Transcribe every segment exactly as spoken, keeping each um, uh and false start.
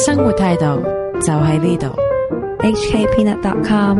生活態度就喺呢度。 H K peanut dot com。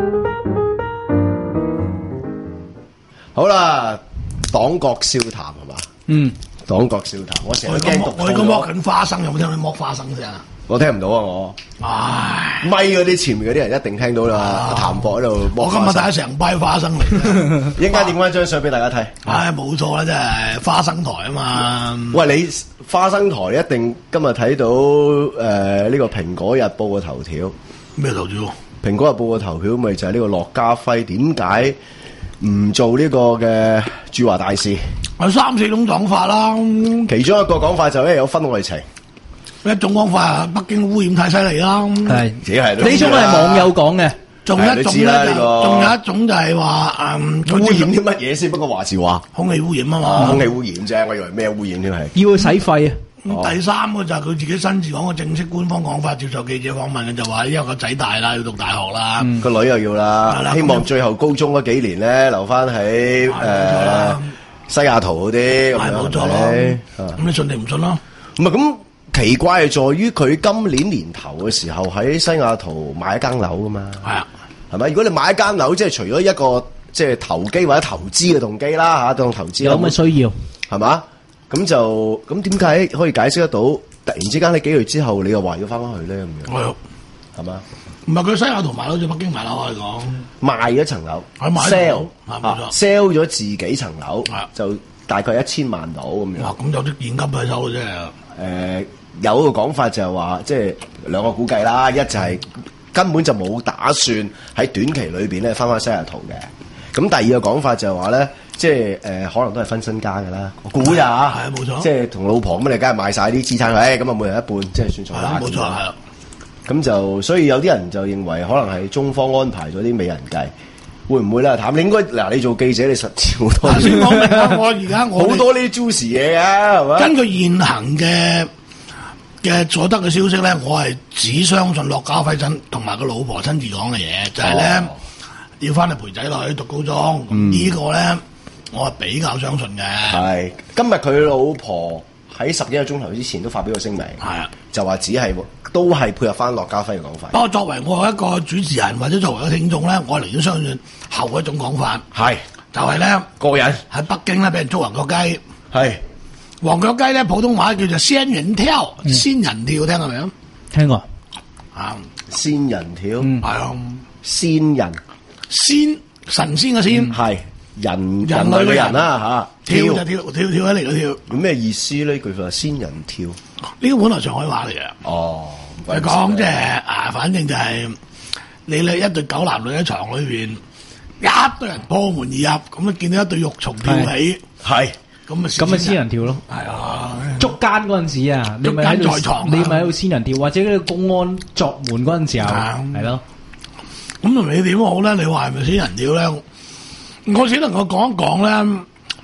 好啦，黨國笑談係嘛？ 嗯， 黨國笑談，我成日驚讀我而家剝緊花生，有冇聽到剝花生聲啊？ 我聽唔到啊！我唉， 咪嗰啲前面嗰啲人一定聽到啦。阿譚博喺度剝我今日花生， 帶咗成批花生嚟。 一陣間點翻張相俾大家睇。 唉，冇錯啦，真係花生台啊嘛。 喂，你花生台一定今日睇到誒呢個蘋果日報嘅頭條。 咩頭條？ 蘋果日報嘅頭條咪就係呢個駱家輝點解唔做呢個嘅駐華大使？ 有三四種講法啦。 其中一個講法就係有婚外情， 一種講法啊，北京污染太犀利啦。 係自己係呢種係網友講嘅。 仲有一種咧，就仲有一種就係話誒污染啲乜嘢先？不過話時話， 空氣污染啊哦嘛。 空氣污染啫，我以為咩污染添係。 要去洗肺啊！ 咁第三個就係佢自己親自講嘅正式官方講法，接受記者訪問嘅就話，因為個仔大啦，要讀大學啦， 個女又要啦，希望最後高中嗰幾年咧留翻喺誒西雅圖嗰啲咁樣。 係冇錯咯。咁你信定唔信咯？ 唔係咁奇怪，係在於佢今年年頭嘅時候喺西雅圖買一間樓噶嘛。 係啊， 係咪？如果你買一間樓，即係除咗一個即係投機或者投資嘅動機啦嚇，當投資有咁嘅需要係嘛？咁就咁點解可以解釋得到？突然之間喺幾個月之後，你又話要翻返去咧咁樣？ 係係嘛？ 唔係佢西雅圖買樓，就北京買樓可以講賣咗層樓係買 ，sell 係冇錯 sell 咗自己層樓係， 就大概一千萬到咁樣。 哇！咁有啲現金喺手嘅啫。 誒、有一個講法就係話，即係兩個估計啦，一就係根本就冇打算喺短期裏邊咧翻返西雅圖嘅。咁第二個講法就係話咧，即係誒、可能都係分身家㗎啦。我估咋嚇？ 係啊冇錯即係同老婆咁，你梗係賣晒啲資產，誒咁啊，每人一半，即係算數啦。 冇錯係啊。 咁就所以有啲人就認為可能係中方安排咗啲美人計，會唔會咧？譚，你應該嗱，你做記者，你實知好多。 頭先講明啦，我而家我好多呢啲 juicy 嘢嘅，係咪？ 根據現行嘅嘅所得嘅消息咧，我係只相信駱家輝親同埋個老婆親自講嘅嘢，就係、是、咧、 哦、 要翻嚟陪仔女讀高中。 嗯呢個咧我係比較相信嘅。 係今日佢老婆喺十幾個鐘頭之前都發表個聲明， 係啊， 就話只係都係配合翻駱家輝嘅講法。 不過作為我一個主持人或者作為一個聽眾咧，我寧願相信後一種講法， 係就係咧個人喺北京咧俾人捉黃腳雞。 係黃腳雞咧普通話叫做仙人跳， 嗯仙人跳聽過未啊？ 聽過啊， 仙人跳， 嗯係啊， 仙人仙神仙嘅仙。 係人人人類嘅類嘅人人啦嚇， 跳就跳，跳跳起嚟嘅跳。 咁咩意思呢？句話仙人跳， 呢個本來上海話嚟嘅。 哦， 你講即係啊，反正就係你你一對狗男女喺床裏邊，一堆人破門而入，咁啊見到一對肉蟲跳起， 係咁啊咁咪仙人跳咯。 係啊， 捉奸嗰陣時啊，你咪喺捉奸在床啊度，你咪喺度仙人跳，或者嗰個公安作門嗰陣時候， 啊係咯。 咁同你點好咧？你話係咪仙人跳咧？我只能夠講一講咧，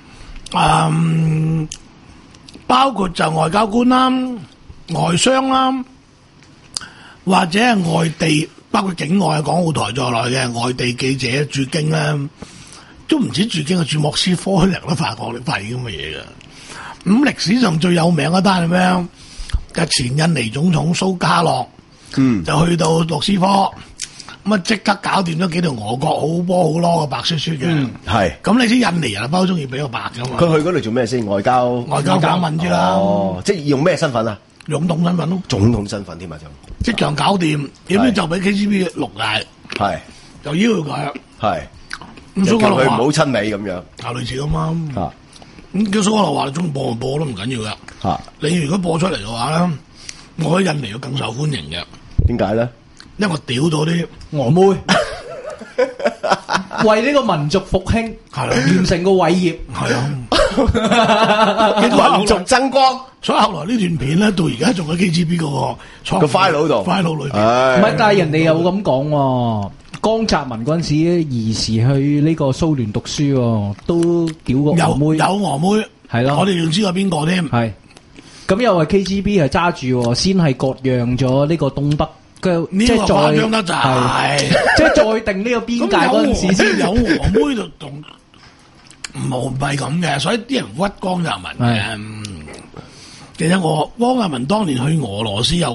嗯，包括就外交官啦、外商啦，或者係外地，包括境外港澳台在內嘅外地記者駐京咧，都唔止駐京啊，駐莫斯科人都發覺你發現咁嘅嘢嘅。咁歷史上最有名嗰單係咩？就前印尼總統蘇加諾， 嗯， 就去到莫斯科。咁啊！即刻搞掂咗幾條俄國好波好攞嘅白雪雪嘅， 係。 咁你知印尼人啊包中意比較白噶嘛？ 佢去嗰度做咩先？外交外交訪問啫啦， 哦，即係用咩身份啊？ 總統身份咯， 總統身份添啊，就即場搞掂，點知就俾 K G B 錄嗌， 係就要求佢， 係， 咁蘇就叫佢唔好格蘭話親美咁樣啊類似咁嘛。 啊咁叫蘇格蘭話你中意播就播都唔緊要噶， 啊？ 你如果播出嚟嘅話咧，我喺印尼要更受歡迎嘅， 點解咧？ 因為我屌咗啲俄妹為呢個民族復興係啦， 完成個偉業， 係啊， 民族爭光所以後來呢段片咧，到而家仲喺 K G B 嗰個個 file 度 file 裏邊。 唉唔係，但係人哋又咁講喎。江澤民嗰陣時兒時去呢個蘇聯讀書喎，都屌個俄妹， 有有俄妹， 係咯我哋仲知過邊個添？ 係咁又係 K G B 係揸住喎，先係割讓咗呢個東北嘅， 呢個即係誇張得再滯， 即係再定呢個邊界嗰陣時先有俄妹就同唔唔係咁嘅，所以啲人屈江澤民嘅。其實我江澤民當年去俄羅斯又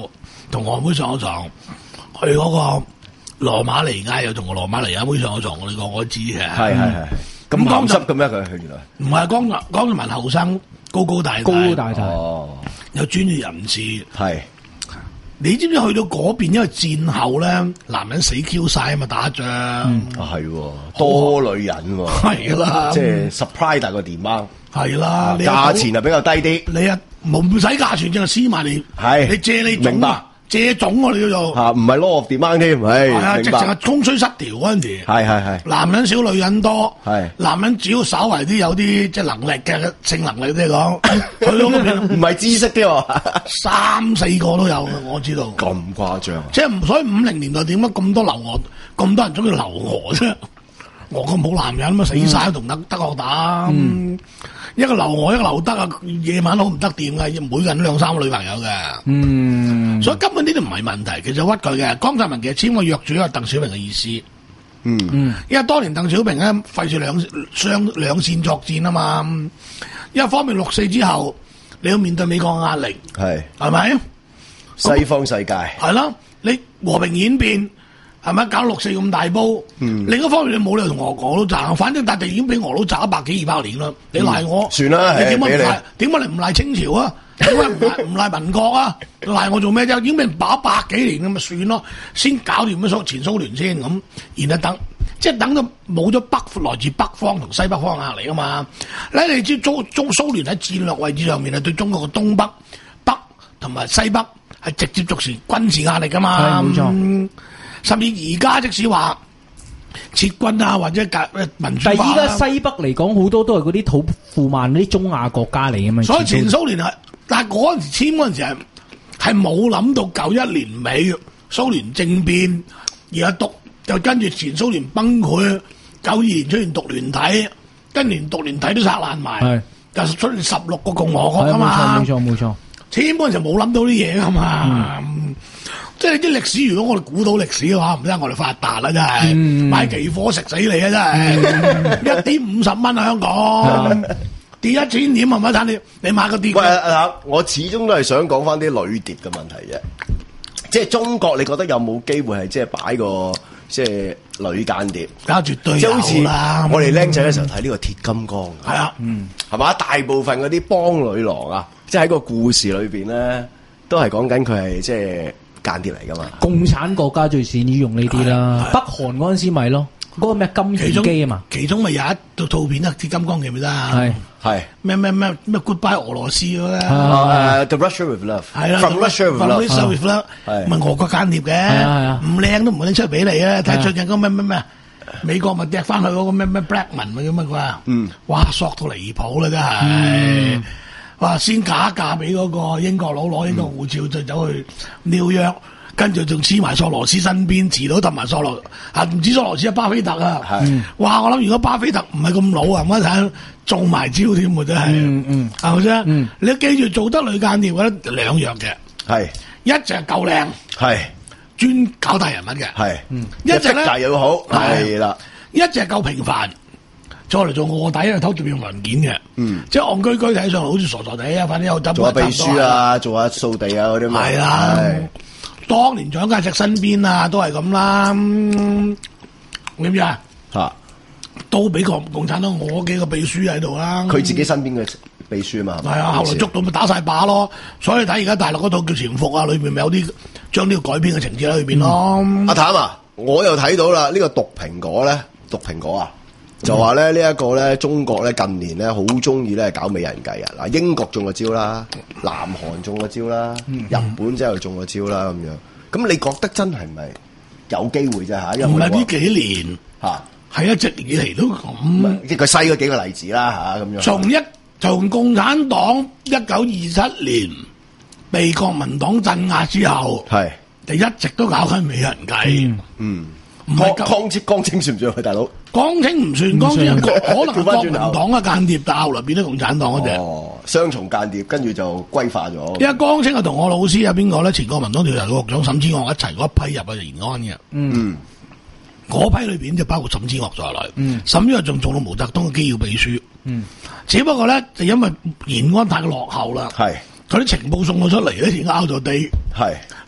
同我妹上咗床，去嗰個羅馬尼亞又同個羅馬尼亞妹上咗床，我哋個我知嘅。 係係係。咁鹹濕嘅咩佢佢原來？ 唔係江江俊文後生，高高大大， 高高大大， 哦， 有專業人士。 係。 你知唔知去到嗰邊？因為戰後咧，男人死 Q 晒啊嘛，打仗。 嗯，係喎，多女人喎。 係啦， 即係 supply 大過 demand。 係啦， 價錢就比較低啲。 你啊，冇唔使價錢，淨係黐埋你。 係。 你借你種啊，借種我哋叫做。 嚇，唔係 law of demand 添，係。 係啊，直情係供需失調嗰陣時。 係係係。 男人少，女人多。 係。男人只要稍為啲有啲即係能力嘅性能力，即係講，去到嗰邊唔係知識啲喎， 三四個都有嘅，我知道。 咁誇張。 即係唔所以五零年代點解咁多流俄，咁多人中意流俄啫？我咁冇男人咁死晒同德德國打。嗯一個留我，一個留得啊！夜晚好唔得掂嘅，每個人都兩三個女朋友嘅。 嗯， 所以根本呢啲唔係問題，其實屈佢嘅。江澤民其實簽個約主係鄧小平嘅意思。 嗯嗯， 因為當年鄧小平咧費事兩雙兩線作戰啊嘛。一方面六四之後你要面對美國嘅壓力， 係係咪？ 西方世界係啦，你和平演變。係咪搞六四咁大煲？嗯、另一方面你冇理由同俄俄佬賺，反正笪地已經俾俄佬賺一百幾二百年啦。你賴我， 嗯、算啦， 你點解唔賴？ 點解你唔賴清朝啊？點解唔賴唔賴民國啊？賴我做咩啫？已經俾人打百幾年咁咪算咯，先搞掂咗蘇前蘇聯先咁，然後等即係等到冇咗北來自北方同西北方壓力啊嘛。咧你知中中蘇聯喺戰略位置上面係對中國嘅東北北同埋西北係直接作成軍事壓力噶嘛。 係冇錯。 甚至而家即使話撤軍啊，或者革民主化， 但係依家西北嚟講，好多都係嗰啲土庫曼嗰啲中亞國家嚟嘅嘛。 所以前蘇聯係，但係嗰陣時簽嗰陣時係係冇諗到九一年尾蘇聯政變，而家獨就跟住前蘇聯崩潰，九二年出現獨聯體，跟連獨聯體都拆爛埋，就出現十六個共和國㗎嘛。 冇錯冇錯冇錯， 簽嗰陣時冇諗到啲嘢㗎嘛。嗯即係啲歷史，如果我哋估到歷史嘅話，唔知我哋發達啦，真係、嗯、買期貨食死你啊！真係一點五十蚊啊，香港跌一千點係咪？睇你你買個跌。 喂啊！我始終都係想講翻啲女諜嘅問題啫。即係中國，你覺得有冇機會係即係擺個即係女間諜？ 梗絕對有啦！即係好似我哋僆仔嘅時候睇呢個鐵金剛， 係啊， 嗯，係嘛？大部分嗰啲幫女郎啊，即係喺個故事裏邊咧，都係講緊佢係即係。間諜嚟噶嘛？ 共產國家最擅於用呢啲啦。北韓嗰陣時咪咯，嗰、嗰個咩金田機啊嘛， 其中咪有一套圖片啊，鐵金剛記唔記得啊？ 係係咩咩咩咩 Goodbye 俄羅斯嗰咧？ 誒 The Russia with Love 係啦 ，From Russia with Love 係咪俄國間諜嘅？唔靚都唔會拎出嚟俾你啊！睇最近嗰咩咩咩，美國咪掟翻去嗰個咩咩 Blackman 咁乜鬼啊？嗯，哇，索到離譜啦，真係。話先假嫁俾嗰個英國佬攞英國護照，就走去紐約，跟住仲黐埋索羅斯身邊，遲到揼埋索羅啊！唔止索羅斯啊，巴菲特啊！係哇！我諗如果巴菲特唔係咁老啊，唔一睇中埋招添喎，真係嗯嗯，係咪先？嗯，你記住做得女間諜咧兩樣嘅，係一隻係夠靚，係專搞大人物嘅，係嗯，一隻咧又好係啦，一隻夠平凡。再嚟做臥底啊，偷碟用文件嘅，嗯，即係戇居居睇上嚟好似傻傻地啊，反正有執做下秘書啊，做下掃地啊嗰啲嘛，係啦，當年蔣介石身邊啊，都係咁啦，點知啊？嚇，都俾個共產黨我幾個秘書喺度啦，佢自己身邊嘅秘書啊嘛，係啊，後來捉到咪打晒靶咯，所以睇而家大陸嗰套叫潛伏啊，裏邊咪有啲將呢個改編嘅情節喺裏邊咯。阿譚啊，我又睇到啦，呢個毒蘋果咧，毒蘋果啊！就話咧呢一個咧，中國咧近年咧好中意咧搞美人計啊！嗱，英國中個招啦，南韓中個招啦，嗯、日本真係中個招啦咁樣。咁你覺得真係咪有機會啫嚇？唔係呢幾年嚇，係一直以嚟都咁。即係佢細嗰幾個例子啦嚇咁樣。從一從共產黨一九二七年被國民黨鎮壓之後，係就一直都搞緊美人計。嗯。嗯唔係江青，江青算唔算佢大佬？江青唔算，江青可能係國民黨嘅間諜，但後來變咗共產黨嗰隻。哦，雙重間諜，跟住就歸化咗。因為江青係同我老師啊，邊個咧？前國民黨調查局局長沈之岳一齊嗰一批入去延安嘅。嗯，嗰批裏邊就包括沈之岳在內。嗯，沈之岳仲做到毛澤東嘅機要秘書。嗯，只不過咧就因為延安太落後啦。係。佢啲情報送咗出嚟咧，已經拗咗地。係。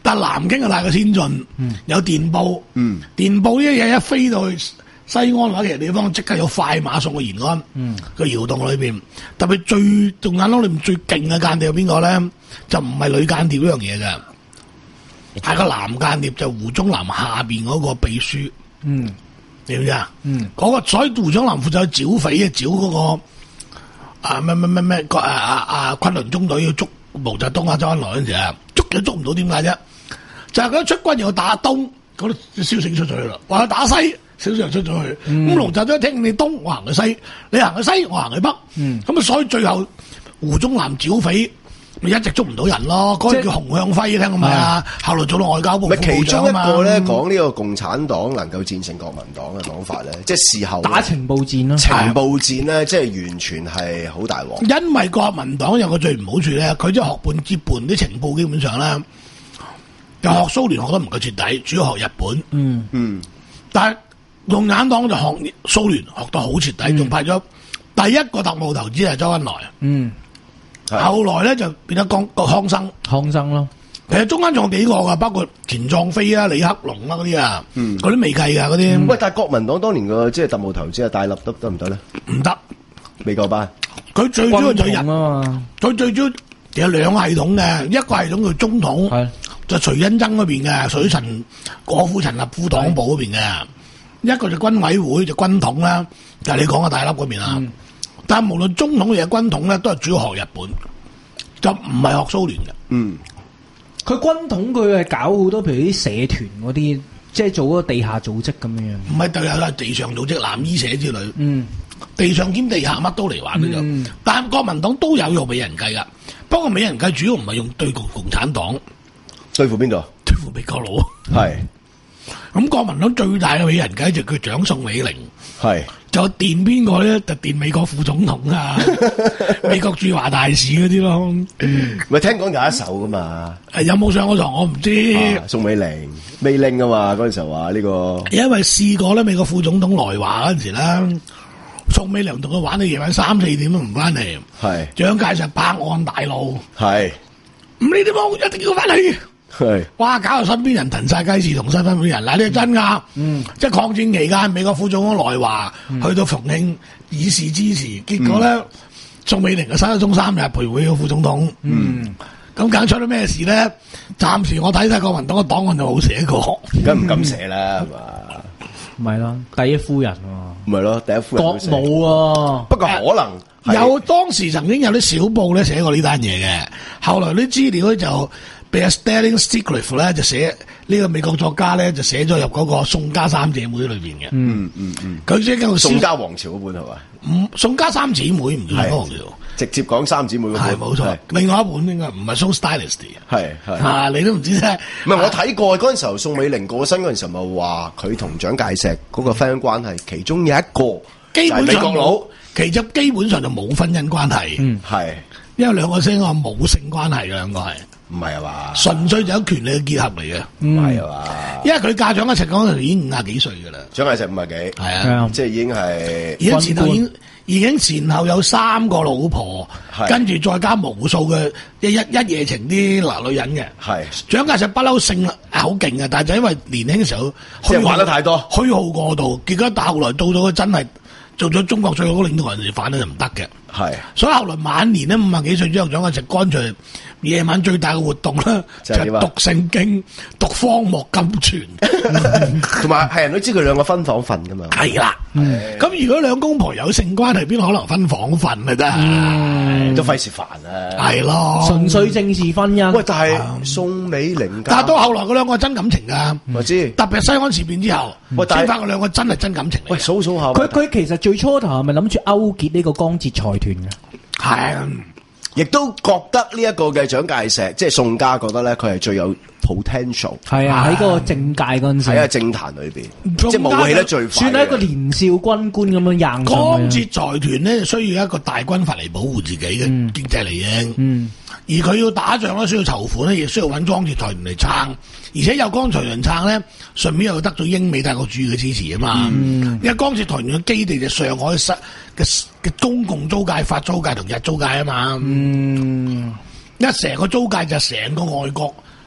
但南京就太過先進， 嗯有電報， 嗯電報呢啲嘢一飛到去西安或者其他地方，即刻有快馬送去延安嗯個窑洞裏邊。特別最仲眼窿裏面最勁嘅間諜係邊個咧？就唔係女間諜呢樣嘢嘅，係個男間諜，就胡宗南下邊嗰個秘書。 嗯你知唔知啊？ 嗯嗰、個所以胡宗南負責剿匪嘅，剿嗰、個啊咩咩咩咩個啊啊啊昆崙中隊要捉毛澤東啊周恩來嗰陣時啊，捉都捉唔到，點解啫？就係佢一出軍要打東，嗰啲消息出咗去啦，話佢打西，消息又出咗去。咁、 嗯毛澤東一聽你東，我行去西；你行去西，我行去北。咁啊、 嗯， 所以最後胡宗南剿匪。咪一直捉唔到人咯，嗰、那個即叫洪向輝，聽過未啊？後來做到外交部咪副部其中一長啊嘛個咧講呢個共產黨能夠戰勝國民黨嘅講法咧，即係事後打情報戰咯， 情報戰咧，即係完全係好大鑊。 因為國民黨有個最唔好處咧，佢即係學半接半啲情報，基本上咧又學蘇聯學得唔夠徹底，主要學日本。 嗯嗯， 但係共產黨就學蘇聯學得好徹底，仲、 嗯派咗第一個特務頭子係周恩來， 嗯， 係後來咧就變咗江個康生。 康生咯， 其實中間仲有幾個噶，包括錢壯飛啊、李克龍啊嗰啲啊， 嗯嗰啲未計噶嗰啲， 喂，但係國民黨當年個即係特務頭子係戴笠得得唔得咧？ 唔得。 未夠班。 佢最主要就軍係統啊嘛， 佢最主要有兩個系統嘅，一個系統叫中統。 係就徐恩曾嗰邊嘅，屬於陳果夫陳立夫黨部嗰邊嘅，一個就軍委會就軍統啦，就係你講嘅大粒嗰邊啦。 嗯但係無論中統定係軍統咧，都係主要學日本，就唔係學蘇聯嘅。 嗯， 佢軍統佢係搞好多，譬如啲社團嗰啲，即係做嗰個地下組織咁樣樣。 唔係就係地上組織、藍衣社之類， 嗯地上兼地下乜都嚟玩嘅就。 嗯但係國民黨都有用美人計噶，不過美人計主要唔係用對共共產黨， 對付邊度？ 對付美國佬。 係咁國民黨最大嘅美人計就叫蔣宋美齡。 係就電邊個咧？就電美國副總統啊，美國駐華大使嗰啲咯。 咪聽講有一手噶嘛？ 誒有冇上過床我唔知， 啊宋美齡美齡啊嘛，嗰陣時候話呢個因為試過咧，美國副總統來華嗰陣時咧，宋美齡同佢玩到夜晚三四點都唔翻嚟， 係蔣介石百案大怒， 係唔理點講，一定要翻嚟。 係哇！搞到身邊人騰晒雞翅同身邊人，嗱呢係真㗎。 嗯， 即係抗戰期間，美國副總統來華， 嗯去到重慶以示支持，結果咧，宋美齡就失咗蹤三日陪會個副總統。 嗯， 咁梗出咗咩事咧？暫時我睇睇國民黨嘅檔案就冇寫過。 梗唔敢寫啦，係嘛？ 唔係啦，第一夫人喎， 唔係咯，第一夫人國都寫母啊， 不過可能係有當時曾經有啲小報咧寫過呢單嘢嘅，後來啲資料咧就被阿 Sterling Sitcliffe 咧就寫呢個美國作家咧就寫咗入嗰個宋家三姐妹裏邊嘅。 嗯嗯嗯， 佢即係叫宋家王朝嗰本係嘛？ 唔宋家三姊妹唔叫宋家王朝， 直接講三姊妹嗰本係冇錯。另外一本應該唔係 Song Dynasty 係係。 啊，你都唔知啫。 唔係我睇過嗰陣時候，宋美齡過身嗰陣時候，咪話佢同蔣介石嗰個婚姻關係，其中有一個基本上就係美國佬冇，其實基本上就冇婚姻關係。 嗯係因為兩個先話冇性關係嘅兩個係， 唔係啊嘛？ 純粹就有權力嘅結合嚟嘅。 唔係啊嘛？ 因為佢嫁蔣介石嗰陣時已經五廿幾歲㗎啦， 蔣介石五廿幾， 係啊， 係啊， 即係已經係已經前後已經已經前後有三個老婆， 係跟住再加無數嘅一一一夜情啲嗱女人嘅。 係蔣介石不嬲性係好勁嘅，但係就因為年輕嘅時候即係玩得太多虛耗過度，結果到後來到咗佢真係做咗中國最好嘅領導人時，反咧就唔得嘅。 係所以後來晚年咧五廿幾歲之後，蔣介石乾脆夜晚最大嘅活動咧就係就係點啊讀聖經、讀荒漠金泉， 同埋係人都知佢兩個分房瞓噶嘛。 係啦。咁如果兩公婆有性關係，邊可能分房瞓啊？真係都費事煩啊！ 係咯， 純粹政治婚姻。 喂，但係宋美齡家， 但係到後來嗰兩個係真感情㗎， 我知。 特別係西安事變之後， 喂但係先發覺兩個真係真感情嚟喂， 嘅。 數數下， 佢佢其實最初頭係咪諗住勾結呢個江浙財團嘅？ 係啊， 亦都覺得呢一個嘅蔣介石，即係宋家覺得咧，佢係最有 potential 係啊，喺嗰個政界嗰陣時， 喺個政壇裏邊， 宋家即係武起得最快嘅。 算係一個年少軍官咁樣硬江上去。 浙財團咧需要一個大軍閥嚟保護自己嘅嗯經濟利益。 嗯， 而佢要打仗咧，需要籌款咧，亦需要揾江浙財團嚟撐，而且有江浙財團撐咧，順便又得到英美大國主義嘅支持啊嘛。 嗯因為江浙財團嘅基地就上海嘅嘅嘅公共租界、法租界同日租界啊嘛。 嗯， 一成個租界就成個外國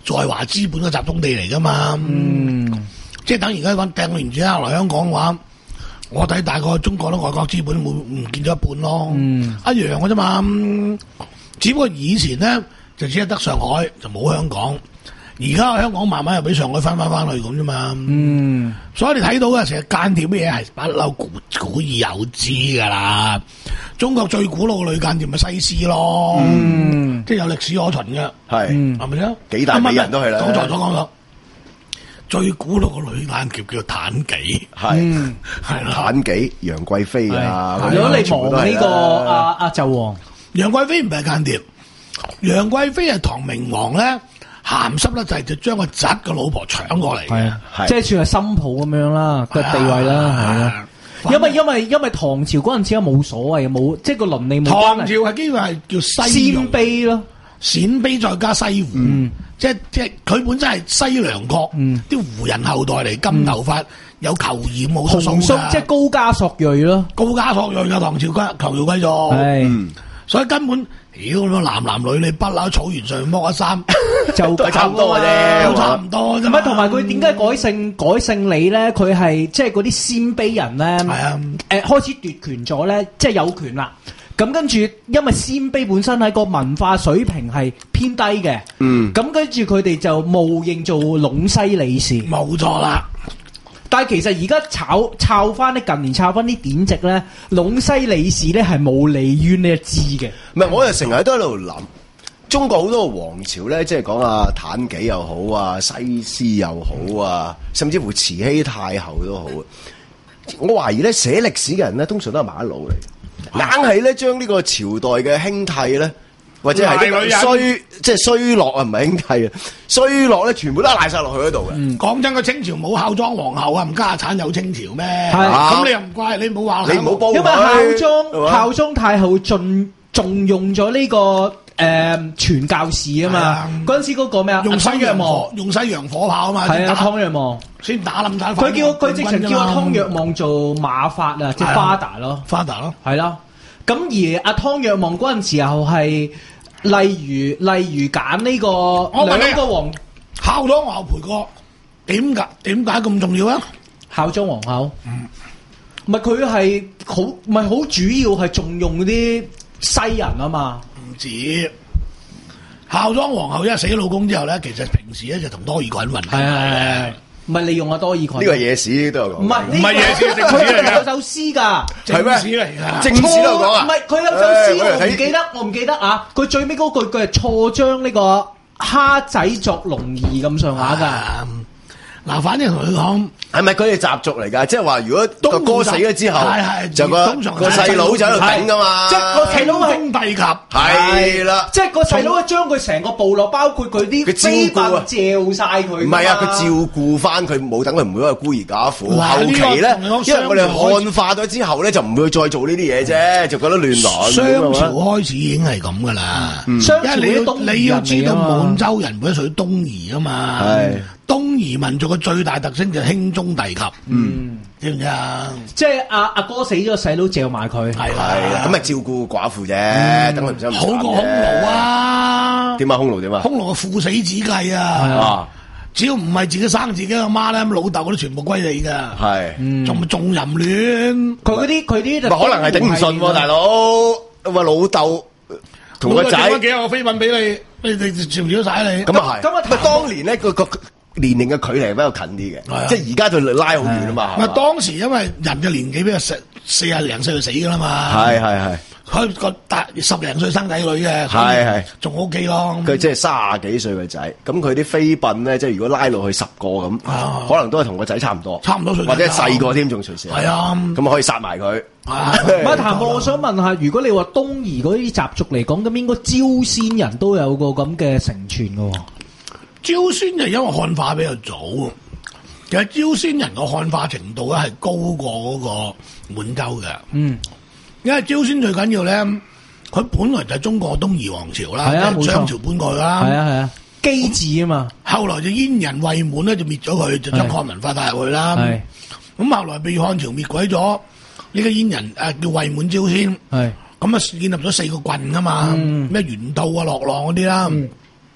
在華資本嘅集中地嚟噶嘛。 嗯， 即係等而家講掟個原子彈嚟香港嘅話，我睇大概中國啲外國資本會唔見咗一半咯。 嗯， 一樣嘅啫嘛。只不過以前咧就只係得上海就冇香港，而家香港慢慢又俾上海翻翻翻去咁啫嘛。 嗯， 所以你睇到嘅成日間諜乜嘢係不嬲古古已有之㗎啦。中國最古老嘅女間諜咪西施咯， 嗯， 即係有歷史可循嘅， 係係咪先？ 幾大美人都係啦。 講錯咗講咗，最古老嘅女間諜叫妲己， 係係啦。 妲己、楊貴妃啊， 如果你望呢個啊阿阿紂王， 楊貴妃唔係間諜，楊貴妃係唐明皇咧鹹濕咧就係就將個侄嘅老婆搶過嚟嘅， 係即係算係新抱咁樣啦嘅地位啦，係啦。因為因為因為唐朝嗰陣時冇所謂，冇即係個倫理冇關係。 唐朝係基本係叫西鮮卑咯， 鮮卑再加西胡， 嗯、 即係即係佢本身係西涼國，啲、 嗯、 胡人後代嚟，金頭髮、嗯、有球染好多鬚㗎， 即係高加索裔咯， 高加索裔嘅唐朝貴唐朝貴族， 係、 嗯，所以根本。屌咁男男女女不嬲草原上剝一衫就都係差唔多嘅啫， 都差唔多啫。 唔係同埋佢點解改姓改姓李咧？佢係即係嗰啲鮮卑人咧， 係啊， 誒、呃、開始奪權咗咧，即係有權啦。咁跟住，因為鮮卑本身喺個文化水平係偏低嘅， 嗯， 咁跟住佢哋就冒認做隴西理事， 冇錯啦。 但係其實而家炒抄翻啲近年抄翻啲典籍咧，隴西理事咧係冇利於呢一支嘅。 唔係，我又成日都喺度諗，中國好多個王朝咧，即係講啊妲己又好啊，西施又好啊，甚至乎慈禧太后都好。我懷疑咧寫歷史嘅人咧，通常都係馬佬嚟，硬係咧將呢個朝代嘅興替咧。或者係啲衰，即係衰落啊，唔係兄弟啊，衰落咧，全部都賴晒落去嗰度嘅。 講、嗯、真，個清朝冇孝莊皇后啊，唔家產有清朝咩？咁、 啊、 你又唔怪，你唔好話， 你唔好煲佢。 因為孝莊孝莊太后盡重用咗呢、這個誒傳、呃、教士啊嘛。嗰陣、啊、時嗰個咩啊？ 用西洋火，用西洋火炮啊嘛。係啊， 湯若望先打冧晒。 佢叫佢直情叫阿湯若望做馬法啊，即係 father 咯 ，father 咯， 係啦。咁而阿湯若望嗰陣時候係。例如例如揀呢個兩個皇孝莊皇后陪過，點解點解咁重要啊？ 孝莊皇后，嗯，唔係佢係好，唔係好主要係重用嗰啲西人啊嘛。 唔止孝莊皇后一死老公之後咧，其實平時咧就同多爾袞混係係唔係利用阿多爾袞？ 呢個野史都有講， 唔係唔係野史，正史嚟嘅， 有首詩㗎， 係咩？正史嚟㗎， 正史都有講啊。 唔係佢有首詩，我唔記得，我唔記得啊。佢最尾嗰句句係錯將呢個蝦仔作龍兒咁上下㗎。 嗱，反正同佢講， 係咪佢哋習俗嚟㗎？即係話，如果個哥死咗之後，就個個細佬就喺度頂㗎嘛。 即係個細佬係兄弟級， 係啦。即係個細佬係將佢成個部落，包括佢啲妃嬪召晒佢。 唔係啊，佢照顧翻佢，冇等佢唔會一個孤兒寡婦。後期咧，因為我哋漢化咗之後咧，就唔會再做呢啲嘢啫，就覺得亂倫。 商朝開始已經係咁㗎啦。 商朝你你要知道滿洲人本身屬於東夷啊嘛。係。東夷民族嘅最大特徵就係兄終弟及，嗯，知唔知啊？ 即係阿阿哥死咗，細佬嚼埋佢， 係啦， 咁咪照顧寡婦啫，等佢唔使咁慘啫。 好過匈奴啊？ 點啊？匈奴點啊？ 匈奴嘅父死子繼啊！只要唔係自己生自己阿媽咧，咁老豆嗰啲全部歸你噶，係，仲仲淫亂， 佢嗰啲佢啲就可能係頂唔順喎，大佬，咁啊老豆同個仔幾個飛吻俾你，你你潮唔潮晒你？ 咁啊係，咁啊當年咧個個。年齡嘅距離係比較近啲嘅，啊、即係而家就拉好遠啊嘛。 咪當時因為人嘅年紀比較四四廿零歲就死噶啦嘛。係係係，佢個大十零歲生仔女嘅，係係仲 OK 咯。 佢即係卅幾歲嘅仔，咁佢啲妃嬪咧，即係如果拉落去十個咁，啊、可能都係同個仔差唔多， 差唔多歲， 或者細個添，仲隨時。係啊，咁可以殺埋佢。 唔係譚博，我想問下，如果你話東夷嗰啲習俗嚟講，咁應該招仙人都有個咁嘅承傳嘅。 招仙就因為漢化比較早，其實招仙人個漢化程度咧係高過嗰個滿洲嘅。嗯，因為招仙最緊要咧，佢本來就係中國東夷王朝啦， 啊、 商朝搬過去啦。 係啊係啊，機智啊嘛。 後來就燕人衛滿咧就滅咗佢，就將漢文化帶入去啦。係，咁後來被漢朝滅鬼咗，呢個燕人誒叫衛滿招仙。係，咁啊建立咗四個郡啊嘛，咩玄道啊、樂浪嗰啲啦。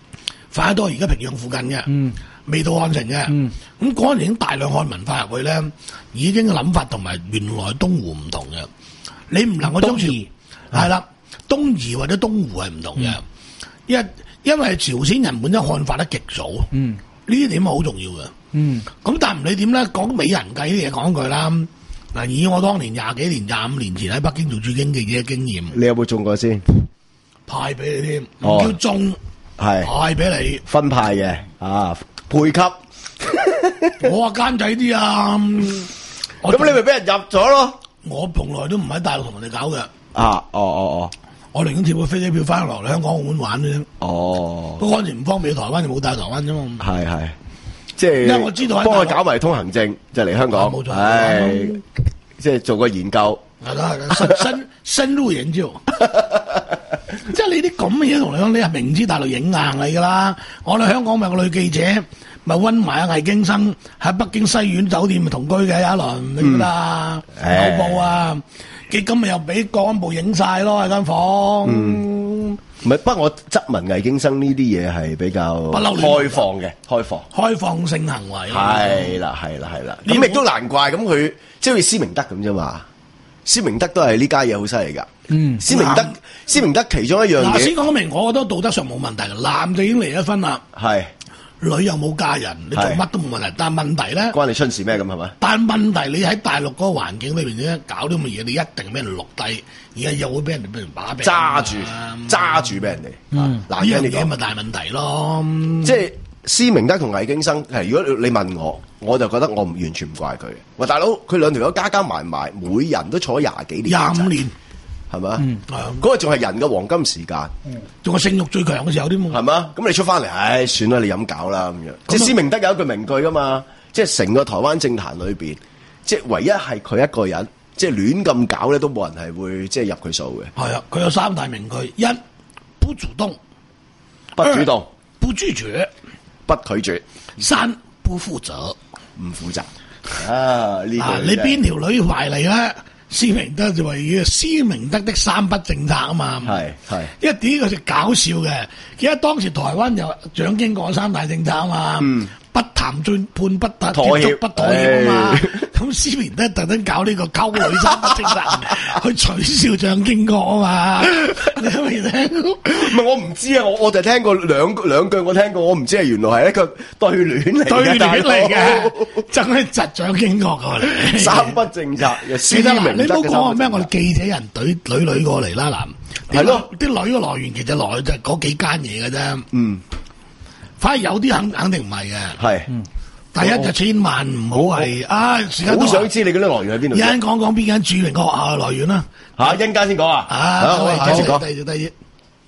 法拉多而家平壤附近嘅， 嗯， 未到漢城嘅， 嗯， 咁嗰陣時已經大量漢文化入去咧，已經嘅諗法同埋原來東湖唔同嘅，你唔能夠將朝係啦，東夷或者東湖係唔同嘅，因、嗯、因為朝鮮人本身漢化得極早， 嗯， 呢啲點係好重要嘅，嗯，咁但係唔理點咧，講美人計啲嘢講句啦。嗱，以我當年廿幾年、廿五年前喺北京做駐京記者嘅經驗， 你有冇中過先？ 派俾你添，唔哦叫中， 係派俾你分派嘅啊，配給。 我話奸仔啲啊， 咁你咪俾人入咗咯？ 我從來都唔喺大陸同人哋搞嘅。 啊，哦哦哦， 我寧願跳個飛機票翻落嚟香港澳門玩啫。 哦， 不過嗰陣時唔方便去台灣，就冇帶台灣啫嘛。 係係，即係因為我知道喺幫大陸佢搞埋通行證，就嚟香港。 冇錯唉，即係做個研究。 係啦係啦，深深深入研究。即係你啲咁嘅嘢同你講，你係明知大陸影硬嚟㗎啦。我哋香港咪有個女記者，咪温埋阿魏京生喺北京西苑酒店咪同居嘅有一輪，你記得啊？有報啊，結果咪又俾國安部影晒咯喺間房。 唔係，不過我質問魏京生呢啲嘢係比較開放嘅，開放開放性行為。 係啦係啦係啦，咁亦都難怪咁佢即係好似施明德咁啫嘛。施明德都係呢家嘢好犀利㗎。嗯，施明德，施明德其中一樣嘢。 嗱，先講明，我覺得道德上冇問題嘅，男就已經離咗婚啦， 係女又冇嫁人，你做乜都冇問題。但係問題咧， 關你春事咩咁係咪？ 但係問題你喺大陸嗰個環境裏邊咧，搞啲咁嘅嘢，你一定俾人錄低，而家又會俾人哋俾人把柄揸住，揸住俾人哋。嗯，嗱， 呢樣嘢咪大問題咯。 即係施明德同魏京生係，如果你問我，我就覺得我唔完全唔怪佢。喂，大佬，佢兩條友加加埋埋，每人都坐咗廿幾年， 廿五年。 係嘛？嗰個仲係人嘅黃金時間， 仲係性慾最強嘅時候添。 係嘛？咁你出翻嚟，唉，算啦，你飲搞啦咁樣。即係施明德有一句名句噶嘛，即係成個台灣政壇裏邊，即係唯一係佢一個人，即係亂咁搞咧，都冇人係會即係入佢數嘅。 係啊，佢有三大名句：一不主動， 不主動， 不拒絕， 不拒絕； 三不負責， 唔負責。啊，呢個你邊條女懷嚟咧？施明德就話要施明德的三不政策啊嘛， 係係， 因為呢個就搞笑嘅，記得當時台灣有蔣經國三大政策啊嘛，嗯、不談判不達妥協不妥協啊嘛，咁施明德特登搞呢個溝女三不政策去取笑蔣經國啊嘛，你有冇聽？ 唔係我唔知啊，我我就聽過兩兩句，我聽過，我唔知係原來係一個對聯嚟嘅， 對聯嚟嘅，真係窒蔣經國過嚟。 三不政策， 施明德你冇講話咩？我哋記者人隊女女過嚟啦，嗱，係咯，啲女嘅來源其實來就係嗰幾間嘢嘅啫。嗯，反而有啲肯肯定唔係嘅。係，第一就千萬唔好係啊！時間好想知你嗰啲來源喺邊度。 一陣講講邊間著名嘅學校嘅來源啦。 嚇，一陣間先講啊！ 啊， 我哋先講。 第二第二。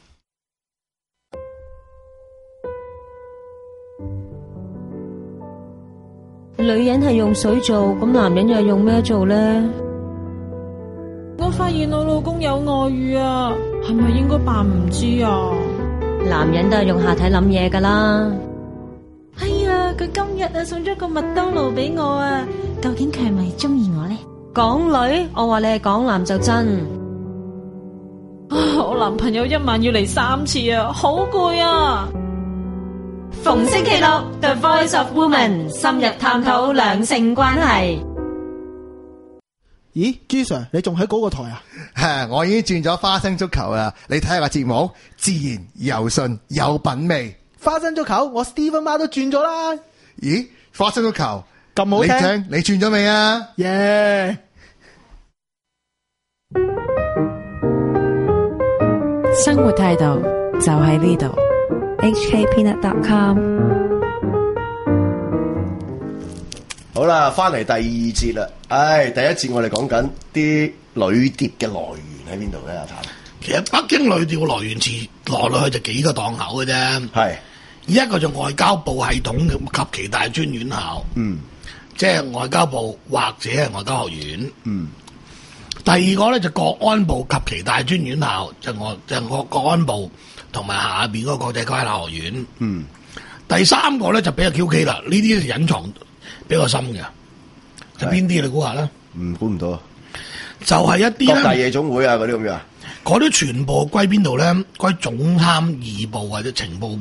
女人係用水做，咁男人又係用咩做咧？ 我發現我老公有外遇啊，係咪應該扮唔知啊？ 男人都係用下體諗嘢噶啦。 哎呀，佢今日啊送咗個麥當勞俾我啊，究竟佢係咪中意我咧？ 港女，我話你係港男就真。 啊，我男朋友一晚要嚟三次啊，好攰啊！ 逢星期六 The Voice of Woman 深入探討兩性關係。 咦，朱 Sir， 你仲喺嗰個台啊？ 我已經轉咗花生足球啦，你睇下個節目，自然柔順有品味。 花生足球，我 Steven 媽都轉咗啦。 咦，花生足球咁好聽， 你聽你轉咗未啊？ 耶！ 生活態度就喺呢度。 H K Peanut dot com。 好啦，翻嚟第二節啦。唉，第一節我哋講緊啲女碟嘅來源喺邊度咧？阿譚， 其實北京女碟嘅來源詞來來去就幾個檔口嘅啫。係，一個就外交部系統及其大專院校，嗯，即係外交部或者係外交學院，嗯。第二個咧就國安部及其大專院校，就外就國國安部。同埋下邊嗰個國際關係學院，嗯，第三個咧就比較 Q K 啦，呢啲隱藏比較深嘅，就邊啲你估下啦？ 唔估唔到啊！ 就係一啲各大夜總會啊，嗰啲咁樣， 嗰啲全部歸邊度咧？歸總參二部或者情報部，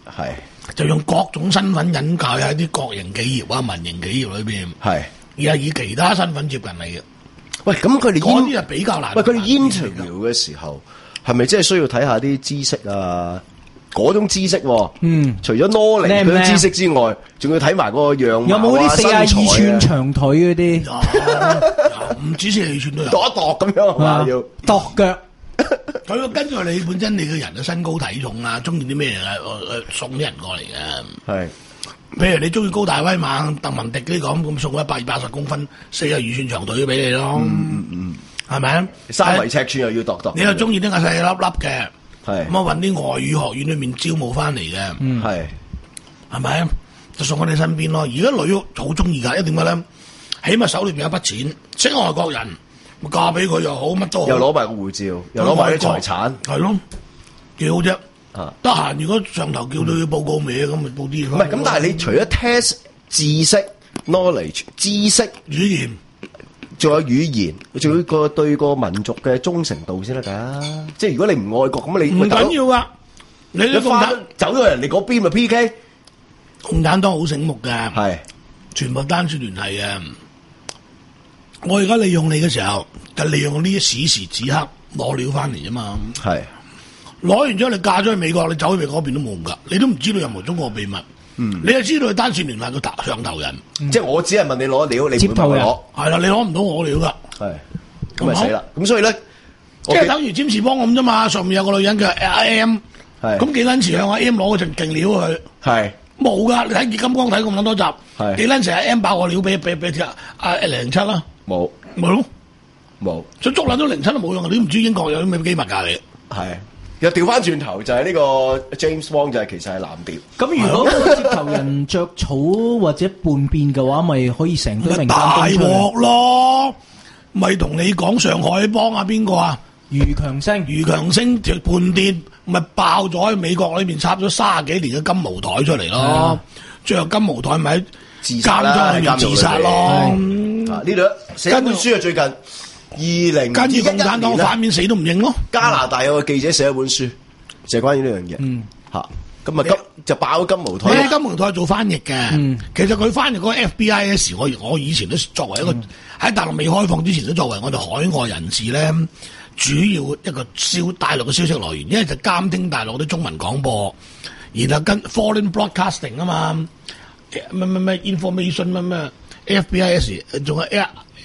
係就用各種身份引介喺啲國營企業啊、民營企業裏邊， 係而係以其他身份接近你嘅。 喂，咁佢哋嗰啲係比較難。 喂，佢哋 interview 嘅時候係咪真係需要睇下啲知識啊？嗰種知識， 嗯， 除咗 knowledge 嗰種知識之外，仲要睇埋嗰個樣貌啊、 有冇啲四廿二身材寸啊長腿嗰啲？ 唔止四廿二寸都有， 度一度咁樣係嘛？要度腳。 佢根據你本身你嘅人嘅身高體重啊，中意啲咩啊，誒送啲人過嚟嘅。 係， 譬如你中意高大威猛、鄧文迪嗰啲咁，咁送一百八十公分、四廿二寸長腿俾你咯。 嗯嗯， 係咪啊？ 三圍尺寸又要度度。 你又中意啲細細粒粒嘅， 係咁啊揾啲外語學院裏面招募翻嚟嘅， 嗯， 係係咪啊？就送喺你身邊咯。而家女好中意㗎，一點解咧？起碼手裏邊有筆錢，識外國人。嫁俾佢又好，乜都好， 又攞埋個護照，又攞埋啲財產， 係咯，幾好啫。 啊， 得閒如果上頭叫到要報告咩咁，咪報啲嘢。 唔係咁，但係你除咗 test 知識 knowledge 知識語言， 仲有語言，仲要個對個民族嘅忠誠度先得㗎。即係如果你唔愛國咁，你唔緊要㗎。你你翻走咗人哋嗰邊咪 P K？ 共產黨好醒目㗎， 係全部單線聯繫嘅。我而家利用你嘅時候，就利用呢啲史時此刻攞料翻嚟啫嘛。 係攞完之後，你嫁咗去美國，你走去美國嗰邊都冇用㗎，你都唔知道任何中國秘密。嗯，你就知道佢單線聯繫個頭上頭人。 嗯、即係我只係問你攞料，你唔會接頭人攞。 係啦，你攞唔到我料㗎。 係咁咪死啦！咁所以咧， 即係等於占士邦咁啫嘛。上面有個女人叫阿 M， 係咁幾撚時向阿 M 攞嗰陣勁料佢。 係冇㗎，你睇金剛睇咁撚多集， 係幾撚時阿 M 爆我料俾俾俾條阿零七啦。 冇咪咯， 冇， 所以捉撚到零七都冇用，你都唔知英國有啲咩機密㗎你。 係又調翻轉頭就係呢個 James Bond 就係其實係藍調。 咁如果個接頭人着草或者叛變嘅話，咪可以成堆名單大登出嚟。 鑊咯，咪同你講上海幫啊邊個啊？ 余強生， 余強生條叛諜咪爆咗喺美國裏邊插咗卅幾年嘅金毛台出嚟咯，最後金毛台咪喺自殺啦， 監倉裏面自殺咯。 啊！呢度寫一本書啊，最近二零跟住共產黨反面死都唔認咯。 加拿大有個記者寫一本書，就係關於呢樣嘢。 嗯， 嚇咁啊金就爆咗金毛台。 你喺金毛台做翻譯嘅， 嗯、 其實佢翻譯嗰個 F B I S，我我以前都作為一個喺、嗯、大陸未開放之前都作為我哋海外人士咧，主要一個消大陸嘅消息來源，因為就監聽大陸啲中文廣播，然後跟 foreign broadcasting 啊嘛，咩咩咩 information 咩咩 F B I S， 仲有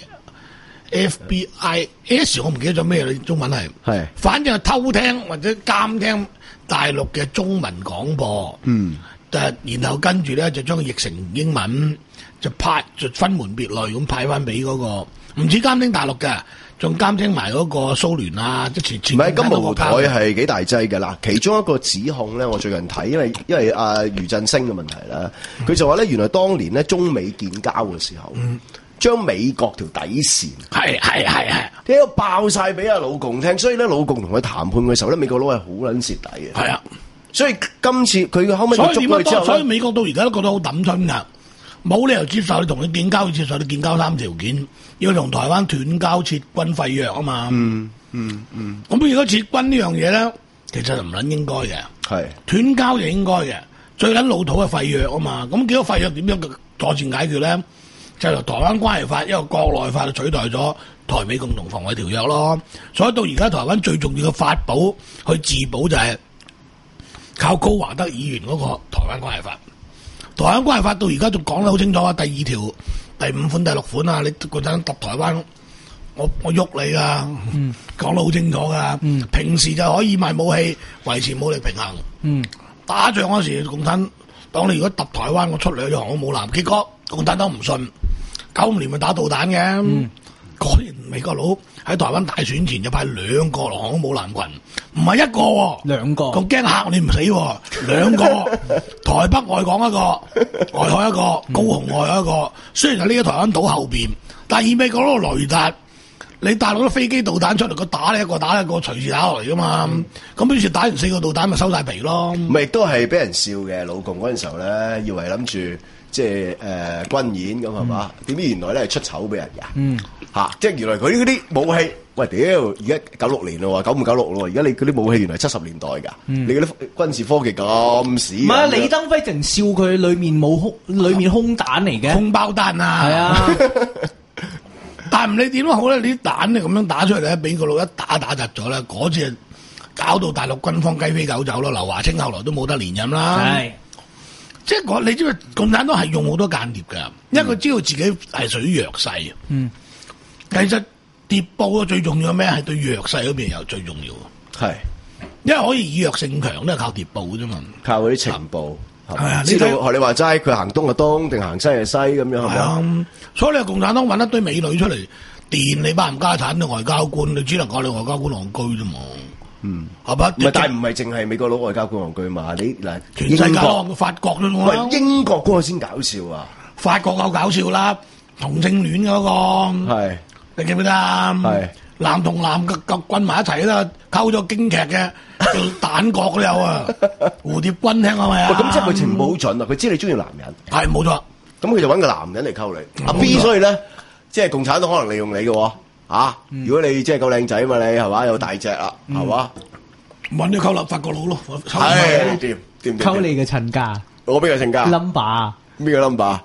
F B I S， 我唔記得咗咩啦，中文係係，反正係偷聽或者監聽大陸嘅中文廣播，嗯，誒，然後跟住咧就將佢譯成英文，就派就分門別類咁派翻俾嗰個，唔止監聽大陸嘅，仲監聽埋嗰個蘇聯啊，即係全全。唔係金毛台係幾大劑嘅嗱，其中一個指控咧，我最近睇，因為因為阿、呃、余振聲嘅問題啦，佢、嗯、就話咧，原來當年咧中美建交嘅時候。嗯將美國條底線係係係係， 聽到爆晒俾阿老共聽，所以咧老共同佢談判嘅時候咧，美國佬係好撚蝕底嘅。係啊，所以今次佢後尾捉佢之後， 所以美國到而家都覺得好抌春㗎，冇理由接受你同佢建交，接受你建交三條件，要同台灣斷交撤軍廢約啊嘛。嗯嗯嗯。咁如果撤軍呢樣嘢咧，其實就唔撚應該嘅。係斷交就應該嘅，最撚老土嘅廢約啊嘛。咁幾個廢約點樣妥善解決咧？就由台灣關係法一個國內法取代咗台美共同防衛條約咯，所以到而家台灣最重要嘅法寶去自保就係靠高華德議員嗰個台灣關係法。台灣關係法到而家仲講得好清楚啊，第二條、第五款、第六款啊，你嗰陣揼台灣，我我喐你啊，嗯、講得好清楚噶。嗯、平時就可以賣武器維持武力平衡，嗯、打仗嗰時共產黨你如果揼台灣，我出嚟就航空母艦，結果共產黨唔信。九五年咪打導彈嘅，嗰、嗯、年美國佬喺台灣大選前就派兩個航空母艦群，唔係一個，兩個，咁驚嚇你唔死，兩個，台北外港一個，外海一個，高雄外海一個。雖然係呢個台灣島後邊，但係以美國嗰個雷達你大陸啲飛機導彈出嚟，個打你一個打一個，隨時打落嚟噶嘛。咁於是打完四個導彈咪收晒皮咯。 咪亦都係俾人笑嘅，老共嗰陣時候咧，以為諗住即係誒、呃、軍演咁係嘛？點知原來咧係出醜俾人㗎。嗯，嚇！即係原來佢嗰啲武器，喂屌！而家九六年咯喎，九五九六咯喎，而家你嗰啲武器原來係七十年代㗎。你嗰啲軍事科技咁屎。 唔係啊，李登輝淨笑佢裡面冇空，裡面空彈嚟嘅， 空包彈啊！ 係啊。 但唔理點都好咧，你啲彈你咁樣打出嚟咧，俾個佬一打打窒咗咧，嗰次搞到大陸軍方雞飛狗走咯。劉華清後來都冇得連任啦。係，即係你知唔知共產黨係用好多間諜㗎，因為佢知道自己係屬於弱勢。嗯，其實諜報最重要咩？係對弱勢嗰邊又最重要。係，因為可以以弱勝強都係靠諜報啫嘛，靠嗰啲情報。係啊，知道學你話齋，佢行東就東，定行西就西咁樣係咪啊？所以你共產黨揾一堆美女出嚟電你班冚家產嘅外交官，你只能講你外交官戇居啫嘛。嗯，係嘛？唔係，但係唔係淨係美國佬外交官戇居嘛？你嗱，全世界法國都戇居，英國嗰個先搞笑啊！法國夠搞笑啦，同性戀嗰個係，你記唔記得啊？係。男同男嘅嘅混埋一齊啦，溝咗京劇嘅蛋角都有啊！蝴蝶君聽過未啊？咁即係佢情報好準啊！佢知你中意男人，係冇錯。咁佢就揾個男人嚟溝你。阿 B 所以咧，即係共產黨可能利用你嘅喎。啊，如果你即係夠靚仔嘛，你係嘛有大隻啦，係嘛揾你溝立法國佬咯。係掂掂溝你嘅親家， 我邊個親家 ？number 邊個 number？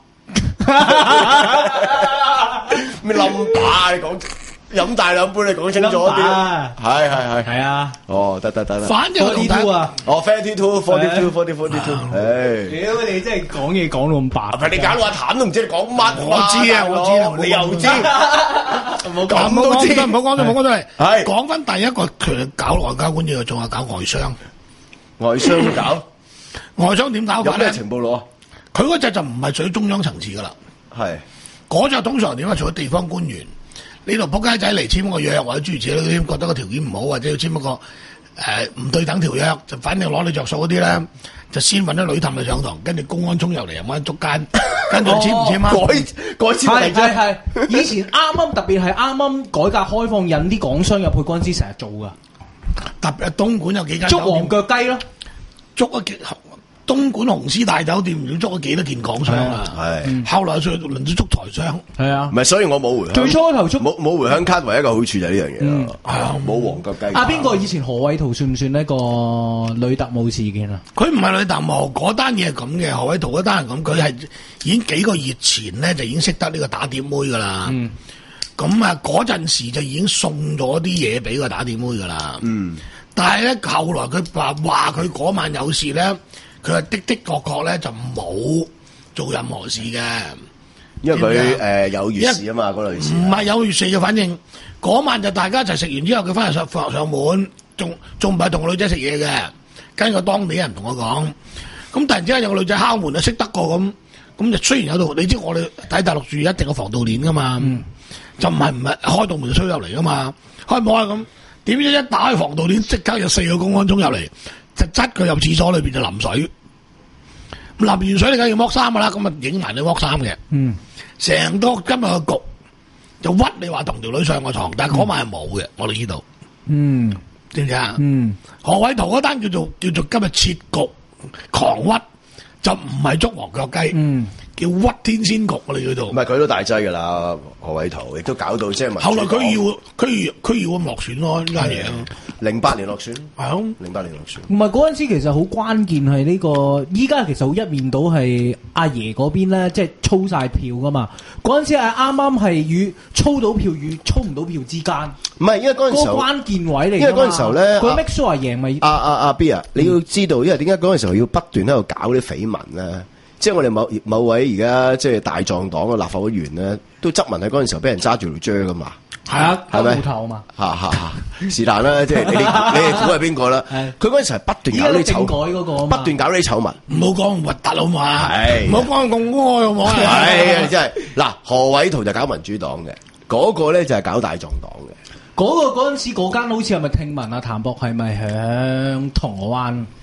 咩 number？你講？飲大兩杯，你講清楚啲。係係係係啊。哦，得得得得。反正我睇啊。哦 ，forty two，forty two，forty forty two。唉， 屌你真係講嘢講到咁白。 唔係你搞到阿譚都唔知你講乜。 我知啊，我知啊，你又知。唔好咁都知，唔好講咗，唔好講咗嚟。係講翻第一個，其實搞外交官要仲係搞外商。 外商搞？ 外商點搞法咧？ 有咩情報攞？ 佢嗰隻就唔係屬於中央層次噶啦。係。嗰隻通常點啊？除咗地方官員。呢度仆街仔嚟簽個約或者諸如此類，覺得個條件唔好，或者要簽一個誒唔、呃、對等條約，就反正攞你着數嗰啲咧，就先揾啲女氹你上堂，跟住公安衝入嚟又揾捉奸，跟住簽唔簽啊？改改簽嚟啫。係以前啱啱特別係啱啱改革開放引啲港商入去嗰陣時，成日做噶。 特別係東莞有幾間捉黃腳雞咯，捉咗幾東莞紅獅大酒店唔知捉咗幾多件港商啊！係，後來再輪到捉台商。係啊， 唔係，所以我冇回鄉。 最初頭捉冇冇回鄉卡，唯一一個好處就係呢樣嘢咯。係啊，冇黃腳雞。 啊，邊個以前何偉圖算唔算呢個女特務事件啊？ 佢唔係女特務，嗰單嘢係咁嘅。何偉圖嗰單係咁，佢係已經幾個月前咧就已經識得呢個打碟妹噶啦。嗯，咁啊嗰陣時就已經送咗啲嘢俾個打碟妹噶啦。嗯，但係咧後來佢話話佢嗰晚有事咧。佢係的的確確咧就冇做任何事嘅， 因為佢誒、呃、有月事啊嘛，嗰類事。唔係有月事嘅，反正嗰晚就大家一齊食完之後，佢翻嚟上上上門，仲仲唔係同個女仔食嘢嘅，跟個當地人同我講。咁突然之間有個女仔敲門啊，識得個咁，咁就雖然有度，你知我哋睇大陸住一定有防盜鏈噶嘛，嗯、就唔係唔係開到門就吹入嚟噶嘛，開唔開咁？點知一打開防盜鏈，即刻有四個公安衝入嚟。就擠佢入廁所裏邊就淋水，淋完水你梗係要剝衫噶啦，咁啊影埋你剝衫嘅。嗯，成個今日嘅局就屈你話同條女上個床，但係嗰晚係冇嘅，我哋知道。嗯，知唔知啊？嗯，何偉圖嗰單叫做叫做今日設局狂屈，就唔係捉黃腳雞。嗯。叫屈天仙局我哋叫做， 唔係佢都大劑噶啦，何偉圖亦都搞到即係。 後來佢要佢要佢要咁落選咯呢間嘢。 零八年落選， 係啊， 零八年落選。 唔係嗰陣時其實好關鍵係呢個，依家其實好一面倒係阿爺嗰邊咧，即係操晒票噶嘛。嗰陣時係啱啱係與操到票與操唔到票之間。 唔係，因為嗰陣時候關鍵位嚟。 因為嗰陣時候咧， 佢 make sure 贏咪。 阿阿阿 B 啊，你要知道，因為點解嗰陣時候要不斷喺度搞啲緋聞咧？即係我哋某某位而家即係大狀黨嘅立法會議員咧，都質問喺嗰陣時候俾人揸住條啫噶嘛。係啊，係咪？頭嘛，嚇嚇嚇，是但啦，即係你你你估係邊個啦？佢嗰陣時係不斷搞呢啲醜改嗰個，不斷搞呢啲醜聞。 唔好講核突好嘛， 係唔好講共哀好嘛。 係啊，真係嗱，何偉圖就搞民主黨嘅，嗰個咧就係搞大狀黨嘅。 嗰個嗰陣時嗰間好似係咪聽聞啊？譚博係咪響銅鑼灣？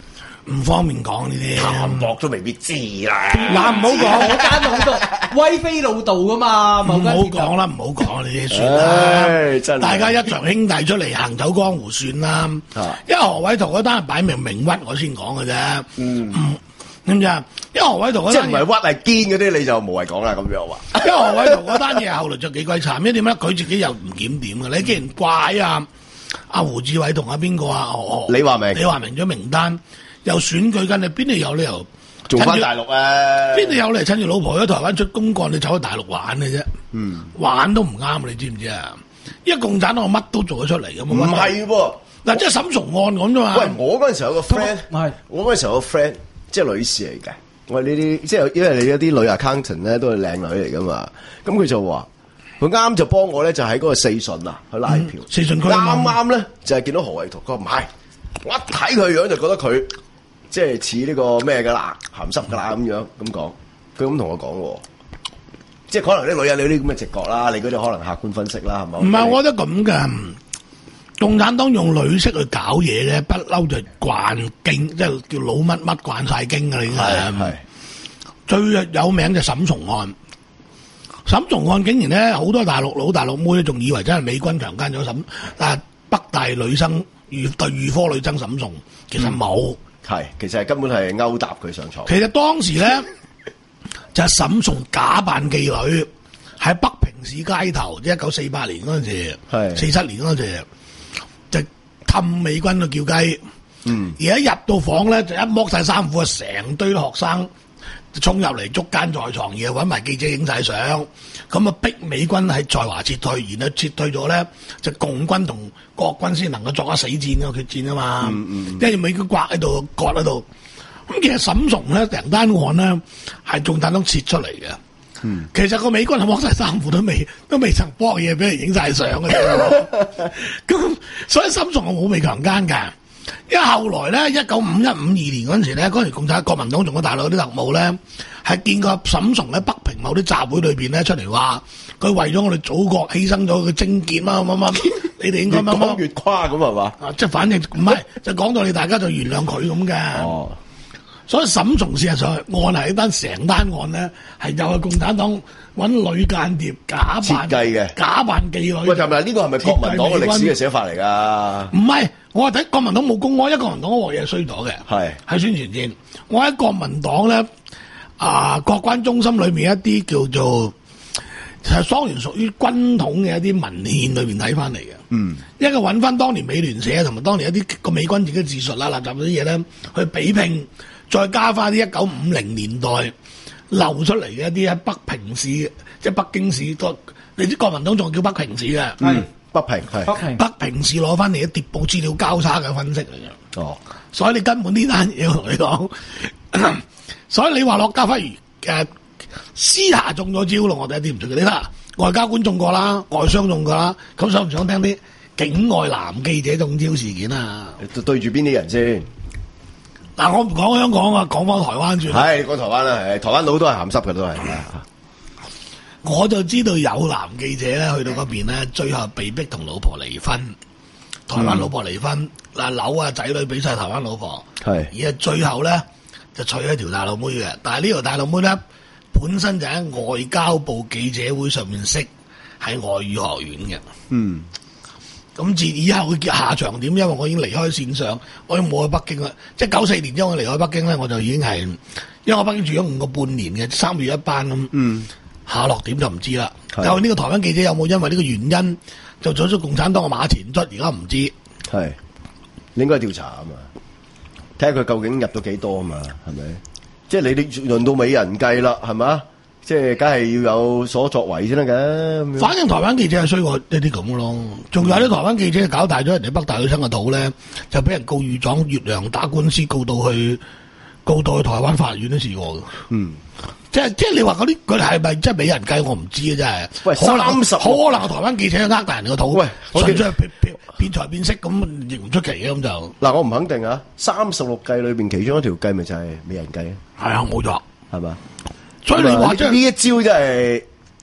唔方便講呢啲， 淡薄都未必知啦。 嗱，唔好講，我間好多威飛老道噶嘛， 唔好講啦，唔好講呢啲算啦。真大家一場兄弟出嚟行走江湖算啦。因為何偉圖嗰單係擺明明屈，我先講嘅啫。嗯，知唔知啊？因為何偉圖嗰單即係唔係屈係堅嗰啲，你就無謂講啦。咁樣話， 因為何偉圖嗰單嘢後來就幾鬼慘，因為點咧？佢自己又唔檢點嘅。你既然怪啊阿胡志偉同阿邊個啊？ 李華明， 李華明咗名單。又選舉緊，你邊度有理由做翻大陸啊？ 邊度有理由趁住老婆喺台灣出公幹，你走去大陸玩嘅啫？嗯，玩都唔啱，你知唔知啊？因為共產黨乜都做得出嚟嘅， 唔係喎。 嗱，即係沈崇案咁啫嘛。 喂，我嗰陣時候有個 friend， 係我嗰陣時候有個 friend，即係女士嚟嘅。我哋呢啲即係因為你一啲女 accountant 咧都係靚女嚟噶嘛。咁佢就話，佢啱就幫我咧，就喺嗰個四順啊去拉票。 四順區啱啱咧就係見到何偉圖，佢話唔係，我一睇佢樣就覺得佢。即係似呢個咩噶啦，鹹濕噶啦咁樣咁講，佢咁同我講，即係可能啲女人有啲咁嘅直覺啦，你嗰啲可能客觀分析啦，係咪？ 唔係，我覺得咁嘅，共產黨用女色去搞嘢咧，不嬲就慣經，即係叫老乜乜慣晒經㗎啦，已經係。最有名就沈崇案，沈崇案竟然咧好多大陸佬、大陸妹仲以為真係美軍強姦咗沈，但係北大女生預對預科女生沈崇，其實冇。嗯係，其實係根本係勾搭佢上床。 其實當時咧就係沈崇假扮妓女喺北平市街頭，即係一九四八年嗰陣時，係四七年嗰陣時，就氹美軍去叫雞。嗯，而一入到房咧，就一剝晒衫褲，成堆學生就衝入嚟捉奸在床，而揾埋記者影晒相，咁啊逼美軍喺在華撤退，然後撤退咗咧，就共軍同國軍先能夠作一死戰啊決戰啊嘛，嗯嗯、因為美軍刮喺度，割喺度。咁其實沈崇咧成單案咧係仲等到撤出嚟嘅。嗯、其實個美軍係剝晒衫褲都未都未曾剝嘢俾人影晒相嘅啫。咁所以沈崇係冇被強姦㗎。因為後來咧，一九五一五二年嗰陣時咧，嗰陣時共產國民黨仲有大陸啲特務咧，係見過沈崇喺北平某啲集會裏邊咧出嚟話，佢為咗我哋祖國犧牲咗佢貞潔乜乜乜，你哋應該乜乜越誇咁係嘛？ 啊，即係反正唔係，就講到你大家就原諒佢咁嘅。哦，所以沈崇事實上案係一單成單案咧，係又係共產黨揾女間諜假扮設計嘅， 假扮妓女。 喂，係咪呢個係咪國民黨嘅歷史嘅寫法嚟㗎？ 唔係。我係睇國民黨冇公開，因為國民黨嗰鑊嘢衰咗嘅，係喺宣傳戰。我喺國民黨咧，啊國關中心裏面一啲叫做係當年屬於軍統嘅一啲文獻裏面睇翻嚟嘅。嗯，一個揾翻當年美聯社同埋當年一啲個美軍自己自述啦、立集嗰啲嘢咧，去比拼，再加翻啲一九五零年代流出嚟嘅一啲喺北平市，即係北京市都，你知國民黨仲叫北平市嘅。 嗯北平係北平，北平市攞翻嚟嘅諜報資料交叉嘅分析嚟嘅。哦，所以你根本呢單嘢同你講，所以你話駱家輝誒私下中咗招咯，我哋一啲唔出奇。你睇下外交官中過啦，外商中過啦，咁想唔想聽啲境外男記者中招事件啊？ 對住邊啲人先？ 嗱，我唔講香港啊，講翻台灣住。 係講台灣啦，係台灣佬都係鹹濕嘅都係。 我就知道有男記者咧去到嗰邊咧，最後被逼同老婆離婚，台灣老婆離婚，嗱樓啊仔女俾晒台灣老婆，係而係最後咧就娶咗條大陸妹嘅，但係呢條大陸妹咧本身就喺外交部記者會上面識，喺外語學院嘅，嗯，咁自以後嘅下場點？因為我已經離開線上，我已經冇去北京啦，即係九四年之後我離開北京咧，我就已經係，因為我北京住咗五個半年嘅，三個月一班咁，嗯。下落點就唔知啦。就呢個台灣記者有冇因為呢個原因就做咗共產黨嘅馬前卒？而家唔知。係， 你應該調查啊嘛，睇下佢究竟入到幾多啊嘛，係咪？即係你哋輪到美人計啦，係嘛？即係梗係要有所作為先得嘅。 反正台灣記者係衰過一啲咁嘅咯。仲有啲台灣記者搞大咗人哋北大女生嘅肚咧，就俾人告御狀越洋打官司，告到去告到去台灣法院都試過嘅。嗯。即係即係你話嗰啲佢係咪真係美人計？我唔知啊！真係，喂，三十好可能台灣記者呃大人個肚，喂，純粹係騙財騙色咁，亦唔出奇嘅咁就。 嗱，我唔肯定啊！三十六計裏邊其中一條計咪就係美人計啊？ 係啊，冇錯， 係嘛？ 所以你話呢一招真係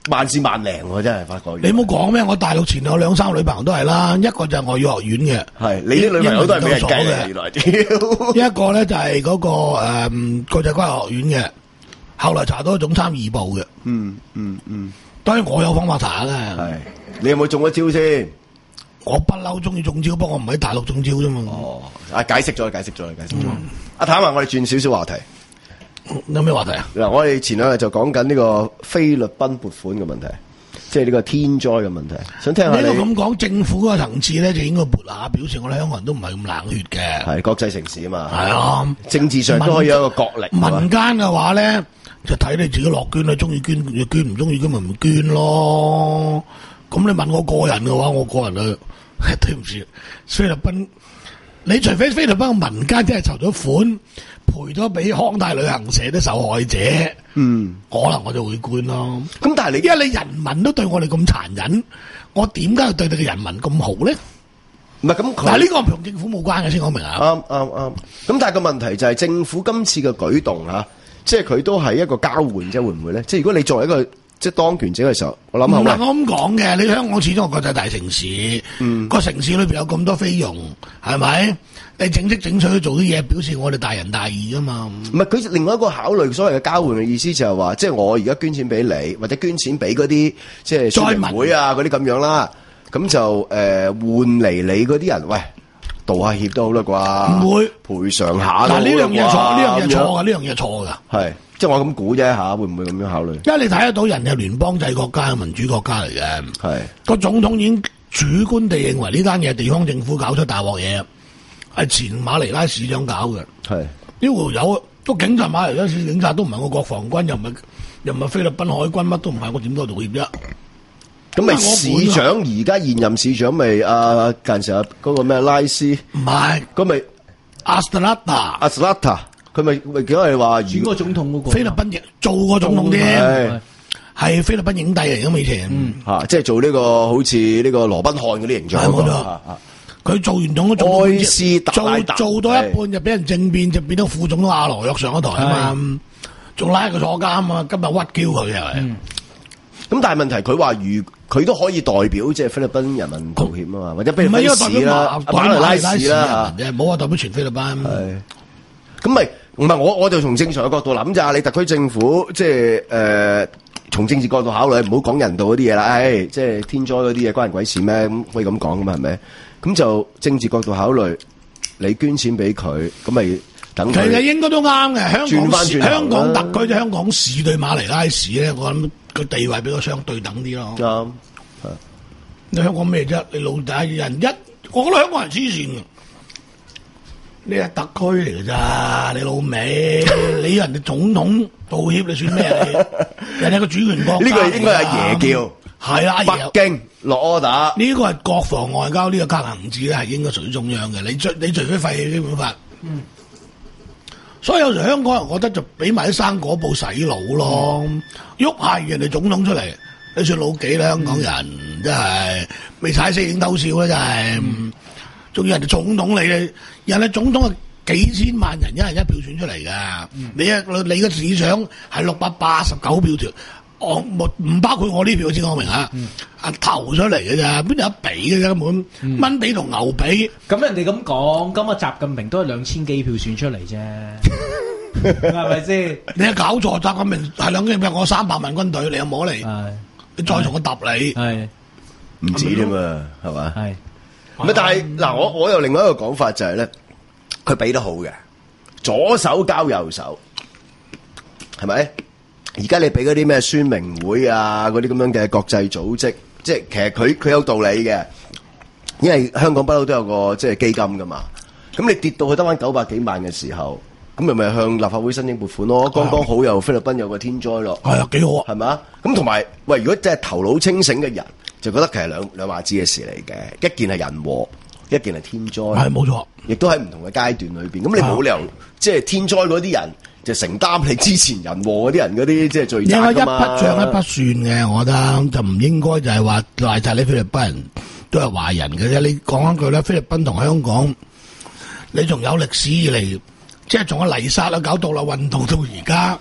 萬事萬靈喎，真係發覺。 你唔好講咩？我大陸前有兩三個女朋友都係啦，一個就係外語學院嘅， 係你啲女朋友都係俾人計嘅，原來屌。 一個咧就係嗰個誒國際關係學院嘅，後來查到總參二部嘅。 嗯嗯嗯， 當然我有方法查嘅。 係你有冇中咗招先？ 我不嬲中意中招，不過我唔喺大陸中招啫嘛。 哦，啊解釋咗，解釋咗，解釋咗。阿譚啊，我哋轉少少話題。 有咩話題啊？ 嗱，我哋前兩日就講緊呢個菲律賓撥款嘅問題，即係呢個天災嘅問題。想聽下你。 呢個咁講，政府嗰個層次咧就應該撥下，表示我哋香港人都唔係咁冷血嘅。 係國際城市啊嘛。係啊， 政治上都可以有一個角力。 民間嘅話咧，就睇你自己落捐啦，中意捐就捐，唔中意捐咪唔捐咯。咁你問我個人嘅話，我個人啊，對唔住，菲律賓，你除非菲律賓嘅民間真係籌咗款。賠咗俾康泰旅行社啲受害者，嗯，可能我就會捐咯。咁但係你，因為你人民都對我哋咁殘忍，我點解要對你嘅人民咁好咧？ 唔係咁， 但係呢個同政府冇關嘅，先講明啊。 啱啱啱。咁但係個問題就係政府今次嘅舉動嚇，即係佢都係一個交換啫，會唔會咧？即係如果你作為一個即係當權者嘅時候，我諗下唔係我咁講嘅。你香港始終係國際大城市，嗯，個城市裏邊有咁多菲傭，係咪？你整色整水去做啲嘢，表示我哋大仁大義噶嘛？ 唔係佢另外一個考慮，所謂嘅交換嘅意思就係話，即係我而家捐錢俾你，或者捐錢俾嗰啲即係宣明會啊嗰啲咁樣啦，咁就誒、呃、換嚟你嗰啲人，喂道下歉都好啦啩？唔會賠償下。嗱呢樣嘢錯，呢樣嘢錯㗎，呢樣嘢錯㗎。係即係我咁估啫嚇，會唔會咁樣考慮？ 因為你睇得到人係聯邦制國家、民主國家嚟嘅， 係個總統已經主觀地認為呢單嘢地方政府搞出大鑊嘢。係前馬尼拉市長搞嘅，係呢度有個警察，馬尼拉市警察都唔係我國防軍，又唔係又唔係菲律賓海軍，乜都唔係，我點解道歉啫？ 咁咪市長而家現任市長咪啊近時啊嗰個咩拉斯？ 唔係， 咁咪阿斯拉塔， 阿斯拉塔，佢咪咪叫係話選過總統嗰個菲律賓嘅做過總統添，係菲律賓影帝嚟嘅以前， 嚇即係做呢個好似呢個羅賓漢嗰啲形象嗰個。 佢做完總統做愛斯特拉特做做到一半就俾人政變，就變咗副總統阿羅約上咗台啊嘛，仲拉佢坐監啊，今日屈嬌佢係咪？ 咁但係問題佢話如佢都可以代表即係菲律賓人民道歉啊嘛，或者菲律賓市啦、馬尼拉市啦嚇， 冇話代表全菲律賓。 係咁咪唔係我我就從正常嘅角度諗咋，你特區政府即係誒從政治角度考慮，唔好講人道嗰啲嘢啦，誒即係天災嗰啲嘢關人鬼事咩？咁可以咁講噶嘛係咪？咁就政治角度考慮，你捐錢俾佢，咁咪等佢。 其實應該都啱嘅，香港市、香港特區、香港市對馬尼拉市咧，我諗個地位比較相對等啲咯。啱、嗯，你香港咩啫？你老大人一，我覺得香港人黐線嘅。你係特區嚟㗎咋？你老味，你人哋總統道歉，你算咩？人哋個主權國家。 呢個應該係阿爺叫。係啊，北京落 order， 呢個係國防外交呢、這個格行字咧，係應該屬於中央嘅。你除你除非廢棄基本法，嗯，所以有時香港人覺得就俾埋啲生果報洗腦咯，喐、嗯、下人哋總統出嚟，你算老幾啦？香港人、嗯、真係未踩死已經偷笑啦，真係。仲、嗯、要人哋總統嚟嘅，人哋總統係幾千萬人一人一票選出嚟噶、嗯，你啊你個市長係六百八十九票條。我冇唔包括我呢票先講明啊！啊投出嚟嘅咋，邊有得比嘅根本？蚊比同牛比。 咁人哋咁講，今日習近平都係兩千幾票選出嚟啫，係咪先？ 你係搞錯，習近平係兩千票，我三百萬軍隊，你又摸嚟？你再同我揼你， 係唔止添嘛？係嘛？ 係咪？但係嗱，我我有另外一個講法就係咧，佢俾得好嘅，左手交右手，係咪？而家你俾嗰啲咩宣明會啊，嗰啲咁樣嘅國際組織，即係其實佢佢有道理嘅，因為香港不嬲都有個即係基金噶嘛。咁你跌到去得翻九百幾萬嘅時候，咁咪咪向立法會申請撥款咯。剛剛好有菲律賓有個天災咯， 係啊，幾好啊， 係嘛？咁同埋喂，如果真係頭腦清醒嘅人，就覺得其實兩兩碼子嘅事嚟嘅，一件係人禍，一件係天災，係冇錯，亦都喺唔同嘅階段裏邊。咁你冇理由即係天災嗰啲人。就承擔你之前人禍嗰啲人嗰啲即係罪責㗎嘛。 應該一筆帳一筆算嘅，我覺得就唔應該就係話賴曬你菲律賓人都係壞人嘅啫。你講一句咧，菲律賓同香港，你從有歷史以嚟，即係從個黎剎啦搞獨立運動到而家，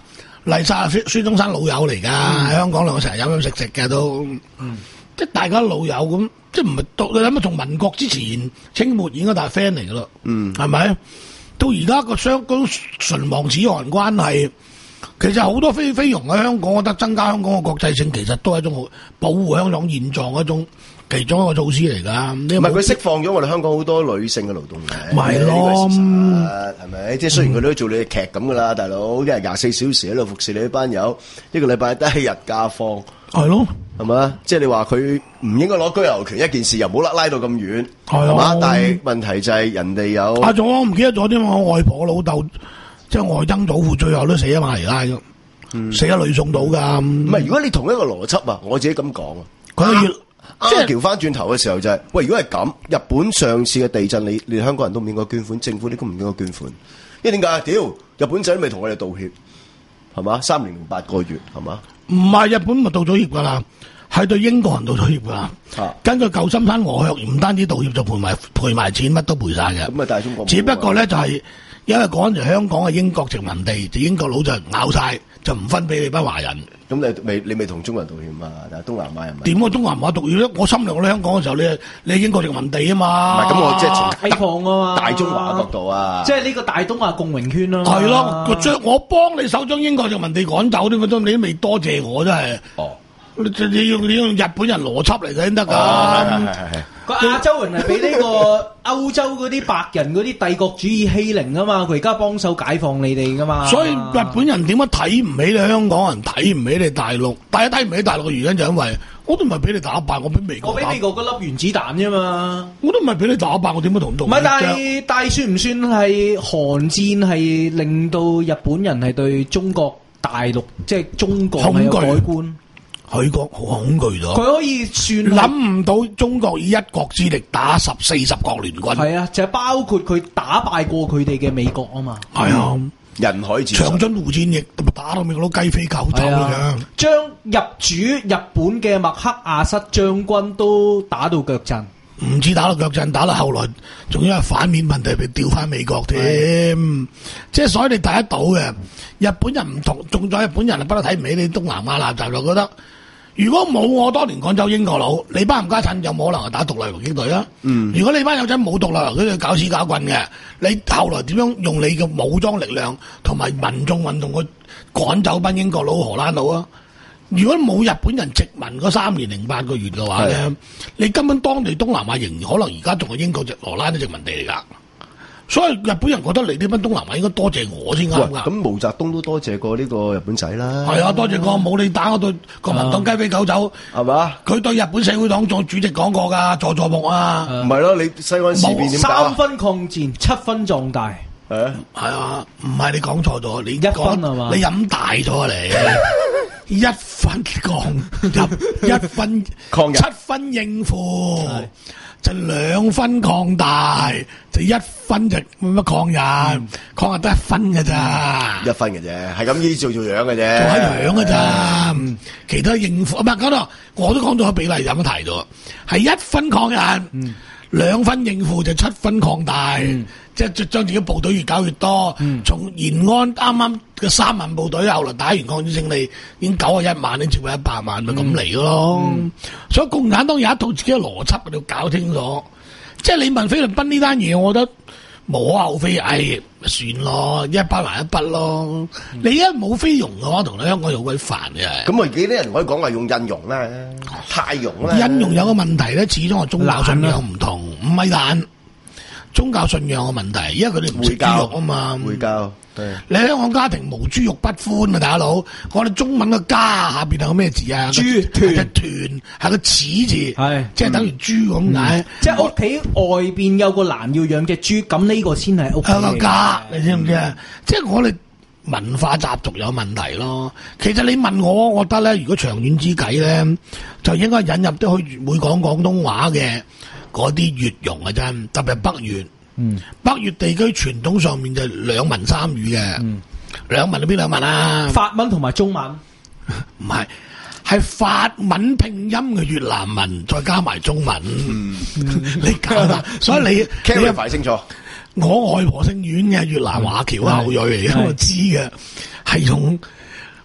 麗莎係孫中山老友嚟㗎，喺、嗯、香港兩個成日飲飲食食嘅都，嗯、即係大家老友咁，即係唔係到你諗下，從民國之前清末已經係 friend 嚟㗎咯，嗯，係咪？到而家個雙嗰種唇亡齒寒關係，其實好多菲菲傭喺香港，我覺得增加香港嘅國際性，其實都係一種保護香港現狀一種其中一個措施嚟㗎。唔係佢釋放咗我哋香港好多女性嘅勞動力， 咪咯， 係咪？即係雖然佢都做你嘅劇咁㗎啦，大佬一日廿四小時喺度服侍你啲班友，一個禮拜得一日假放， 係咯， 係咪？即係你話佢唔應該攞居留權一件事，又冇拉拉到咁遠，係嘛？但係問題就係人哋有啊，仲我唔記得咗添，我外婆老豆。即係外曾祖父最後都死喺馬尼拉嘅，嗯、死喺呂宋島噶。唔係，如果你同一個邏輯啊，我自己咁講啊， 佢要即係調翻轉頭嘅時候就係、是，喂，如果係咁，日本上次嘅地震，你你香港人都唔應該捐款，政府你都唔應該捐款，因為點解？屌，日本仔都未同我哋道歉，係嘛？三年零八個月，係嘛？ 唔係日本咪道咗歉噶啦，係對英國人道咗歉噶啦。啊、根據舊金山和約，唔單止道歉，就賠埋賠埋錢，乜都賠晒嘅。咁啊，大中國只不過咧就係、是。因為嗰陣時香港係英國殖民地，就英國佬就咬晒，就唔分俾你班華人。咁你未你未同中國人道歉嘛？但係東南亞人點啊？東南亞道歉咧？我侵略我哋香港嘅時候，你你英國殖民地啊嘛。唔係咁，我即係從開放啊嘛， 大中華角度啊， 即係呢個大東亞共榮圈咯。 係咯，將我幫你手將英國殖民地趕走，點解都你都未多謝我真係。哦，你你要你用日本人邏輯嚟嘅先得㗎。係係係。 個亞洲人係俾呢個歐洲嗰啲白人嗰啲帝國主義欺凌啊嘛，佢而家幫手解放你哋噶嘛。所以日本人點解睇唔起你香港人，睇唔起你大陸？大家睇唔起大陸嘅原因就因為我都唔係俾你打敗，我俾美國。我俾美國嗰粒原子彈啫嘛。我都唔係俾你打敗，我點樣同同？唔係，但係但係算唔算係韓戰係令到日本人係對中國大陸即係中國係有改觀？佢個好恐懼咗，佢可以算諗唔到中國以一國之力打十四十國聯軍。係啊，就係包括佢打敗過佢哋嘅美國啊嘛。係啊，人海戰長津湖戰役打到美國佬雞飛狗走嘅，將入主日本嘅麥克阿瑟將軍都打到腳震。唔止打到腳震，打到後來仲因為反面問題被調翻美國添。即係所以你睇得到嘅日本人唔同，仲在日本人啊不嬲睇唔起你東南亞垃圾，就覺得。如果冇我當年趕走英國佬，你班冚家鏟有冇可能係打獨立游擊隊啊？嗯，如果你班友仔冇獨立游擊隊搞屎搞棍嘅，你後來點樣用你嘅武裝力量同埋民眾運動去趕走班英國佬、荷蘭佬啊？如果冇日本人殖民嗰三年零八個月嘅話咧，的你根本當地東南亞仍然可能而家仲係英國殖荷蘭啲殖民地嚟噶。所以日本人覺得你呢班東南亞應該多謝我先啱噶。咁毛澤東都多謝過呢個日本仔啦。係啊，多謝過冇你打我對國民黨雞飛狗走係嘛？佢對日本社會黨做主席講過噶，佐佐木啊。唔係咯，你西安事變點搞啊？三分抗戰，七分壯大。係啊，係啊，唔係你講錯咗，你一分係嘛？你飲大咗你，一分抗入，一分抗七分應付。就兩分擴大，就一分就冇乜抗日，嗯、抗日得一分嘅咋，一分嘅啫，係咁依做做樣嘅啫，做下樣嘅咋，嗯、其他應付唔係講到，我都講咗個比例有冇提到，係一分抗日，兩、嗯、分應付就七分擴大，嗯、即係將自己部隊越搞越多，嗯、從延安啱啱嘅三萬部隊，後來打完抗戰勝利，已經九十一萬，已經接近一百萬，咪咁嚟咯。嗯嗯、所以共產黨有一套自己嘅邏輯，你要搞清楚。即係你問菲律賓呢單嘢，我覺得無可厚非，唉，算咯，一包埋一筆咯。嗯、你一冇菲傭嘅話，同你香港好鬼煩嘅。咁我記得啲人可以講話用印傭啦、泰傭啦。印傭有個問題咧，始終係宗教信仰唔同，唔係難。宗教信仰嘅問題，因為佢哋唔食豬肉啊嘛。回教，你香港家庭無豬肉不歡啊，大佬！我哋中文嘅家下邊係個咩字啊？豬團，團係個齒字，係即係等於豬咁解。即係屋企外邊有個欄要養隻豬，咁呢個先係屋企嘅家，你知唔知啊？即係我哋文化習俗有問題咯。其實你問我，我覺得咧，如果長遠之計咧，就應該引入啲去會講廣東話嘅。嗰啲粵傭啊真，特別係北粵，嗯、北粵地區傳統上面就兩文三語嘅，嗯、兩文係邊兩文啊？法文同埋中文，唔係，係法文拼音嘅越南文，再加埋中文，嗯、你搞啦，所以你 clarify 清楚。我外婆姓阮嘅越南華僑後裔嚟嘅，嗯、我知嘅，係用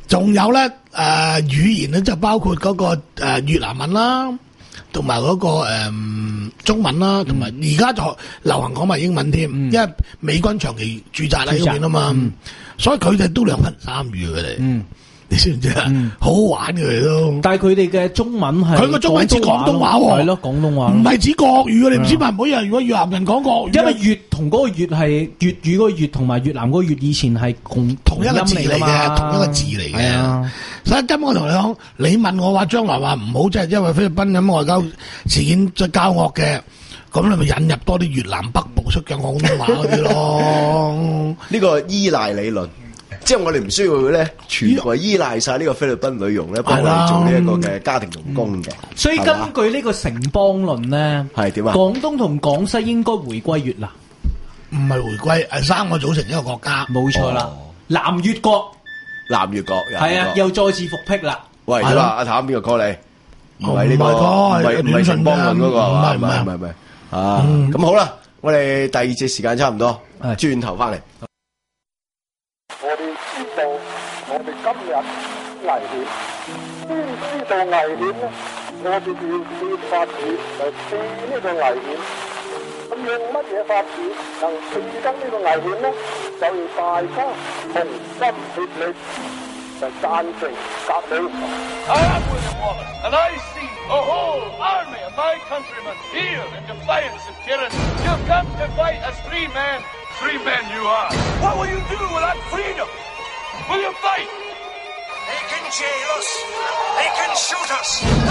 仲有咧誒、呃、語言咧就包括嗰、那個、呃、越南文啦，同埋嗰個、呃、中文啦，同埋而家就流行講埋英文添，嗯、因為美軍長期駐紮喺嗰邊啊嘛，嗯、所以佢哋都兩文三語佢哋。嗯你知唔知啊？嗯、好好玩嘅佢都， 但係佢哋嘅中文係佢個中文似廣東話喎， 係咯廣東話， 唔係指國語嘅。你唔知唔好以為如果越南人講國語， 因為粵同嗰個粵係粵語嗰個粵同埋越南嗰個粵以前係共同一個字嚟嘅，同一個字嚟嘅。啊、所以今日我同你講，你問我話將來話唔好，即係因為菲律賓咁外交事件即係交惡嘅，咁你咪引入多啲越南北部識講廣東話嗰啲咯。 呢個依賴理論。即係我哋唔需要咧，全部依賴晒呢個菲律賓女傭咧，幫我哋做呢一個嘅家庭傭工嘅。 嗯、所以根據呢個城邦論咧， 係點啊？ 廣東同廣西應該回歸越南， 唔係回歸，係三個組成一個國家， 冇錯啦。哦、南越國， 南越國係啊，又再次復辟啦。 喂，點啊？阿譚邊個 call 你？唔係呢個，唔係唔係城邦論嗰個，唔係唔係唔係唔係啊！咁、嗯、好啦，我哋第二節時間差唔多，轉頭翻嚟。 我哋知道我哋今日危險，先知道危險咧，我哋就要設法子嚟避呢個危險。咁用乜嘢法子能避得呢個危險咧？就要大家同心協力，就贊成革命。I am William Wallace, and I see a whole army of my countrymen here in defiance of tyranny. You've come to fight as free men. Free men you are. What will you do without freedom? Will you fight? They can jail us. They can shoot us.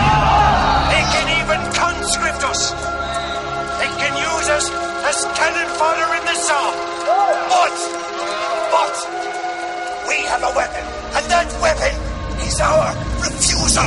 They can even conscript us. They can use us as cannon fodder in the south. But, but, we have a weapon, and that weapon is our refusal.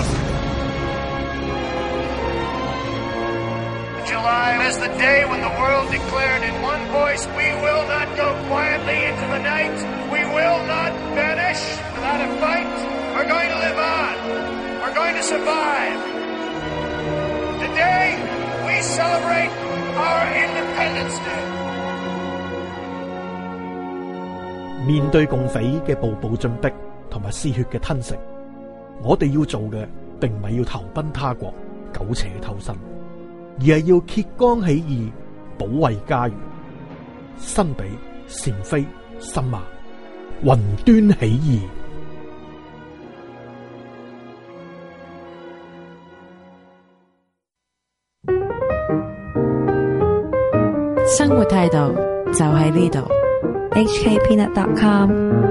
July is the day when the world declared in one voice, we will not go quietly into the night. We will not vanish without a fight. We're going to live on. We're going to survive. Today, we celebrate our Independence Day. 面對共匪嘅步步進逼同埋鮮血嘅吞食，我哋要做嘅並唔係要投奔他國，苟且偷生。而係要揭竿起義，保衛家園。新比善非心馬，雲端起義。 生活態度就喺呢度。 H K Peanut dot com。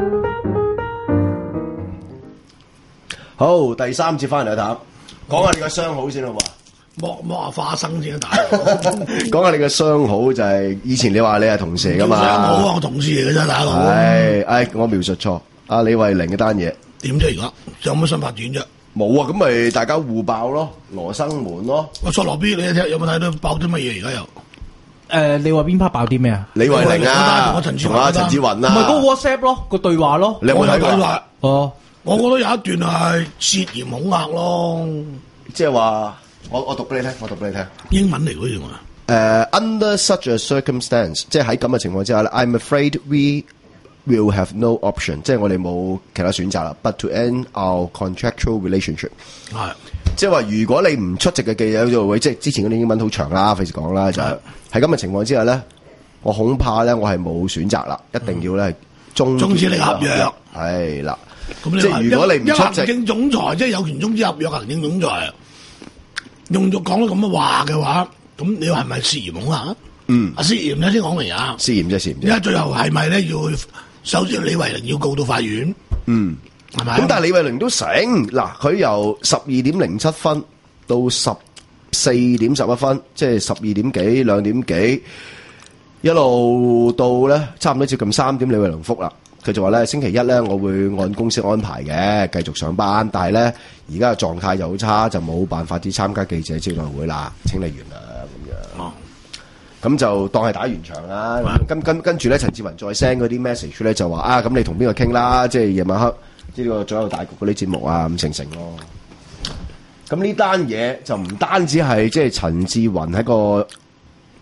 好，第三節翻嚟啊，譚，講下你個相好先好嘛？ 剝剝下花生先啊！大講下你嘅相好就係以前你話你係同事嚟噶嘛？ 相好啊，我同事嚟嘅啫，大佬。 係，唉，我描述錯。阿李慧玲嘅單嘢點啫？而家有乜新發展啫？ 冇啊，咁咪大家互爆咯，羅生門咯。 我索羅 B，你睇有冇睇到爆啲乜嘢？而家又誒，你話邊 part 爆啲咩啊？ 李慧玲啊，同阿陳志雲啊， 唔係嗰個 WhatsApp 咯，個對話咯。 你有冇睇過？ 哦，我覺得有一段係涉嫌恐嚇咯， 即係話。我我讀俾你聽，我讀俾你聽。 英文嚟嗰樣啊。 誒、uh, ，under such a circumstance，即係喺咁嘅情況之下咧 ，I'm afraid we will have no option， 即係我哋冇其他選擇啦。But to end our contractual relationship， 係，即係話如果你唔出席嘅記者就會，即係之前嗰啲英文好長啦，費事講啦，就係喺咁嘅情況之下咧，我恐怕咧我係冇選擇啦，一定要咧終終止你合約， 係啦。 咁你即係如果你唔出席， 行政總裁即係有權終止合約，行政總裁。用咗講到咁嘅話嘅話，咁你話係咪涉嫌恐嚇？嗯，啊涉嫌咧先講明啊， 涉嫌啫，涉嫌啫。 而家最後係咪咧要首先李慧玲要告到法院？ 嗯，係咪？咁但係李慧玲都醒嗱，佢由十二點零七分到十四點十一分，即係十二點幾兩點幾，一路到咧差唔多接近三點，李慧玲覆啦。佢就話咧，星期一咧，我會按公司安排嘅，繼續上班。但係咧，而家嘅狀態又好差，就冇辦法啲參加記者招待會啦，請你原諒咁樣。哦，咁就當係打完場啦。跟跟跟住咧，陳志雲再 send 嗰啲 message 咧，就話啊，咁你同邊個傾啦？即係夜晚黑呢個左右大局嗰啲節目啊，咁成成咯。咁呢單嘢就唔單止係即係陳志雲喺個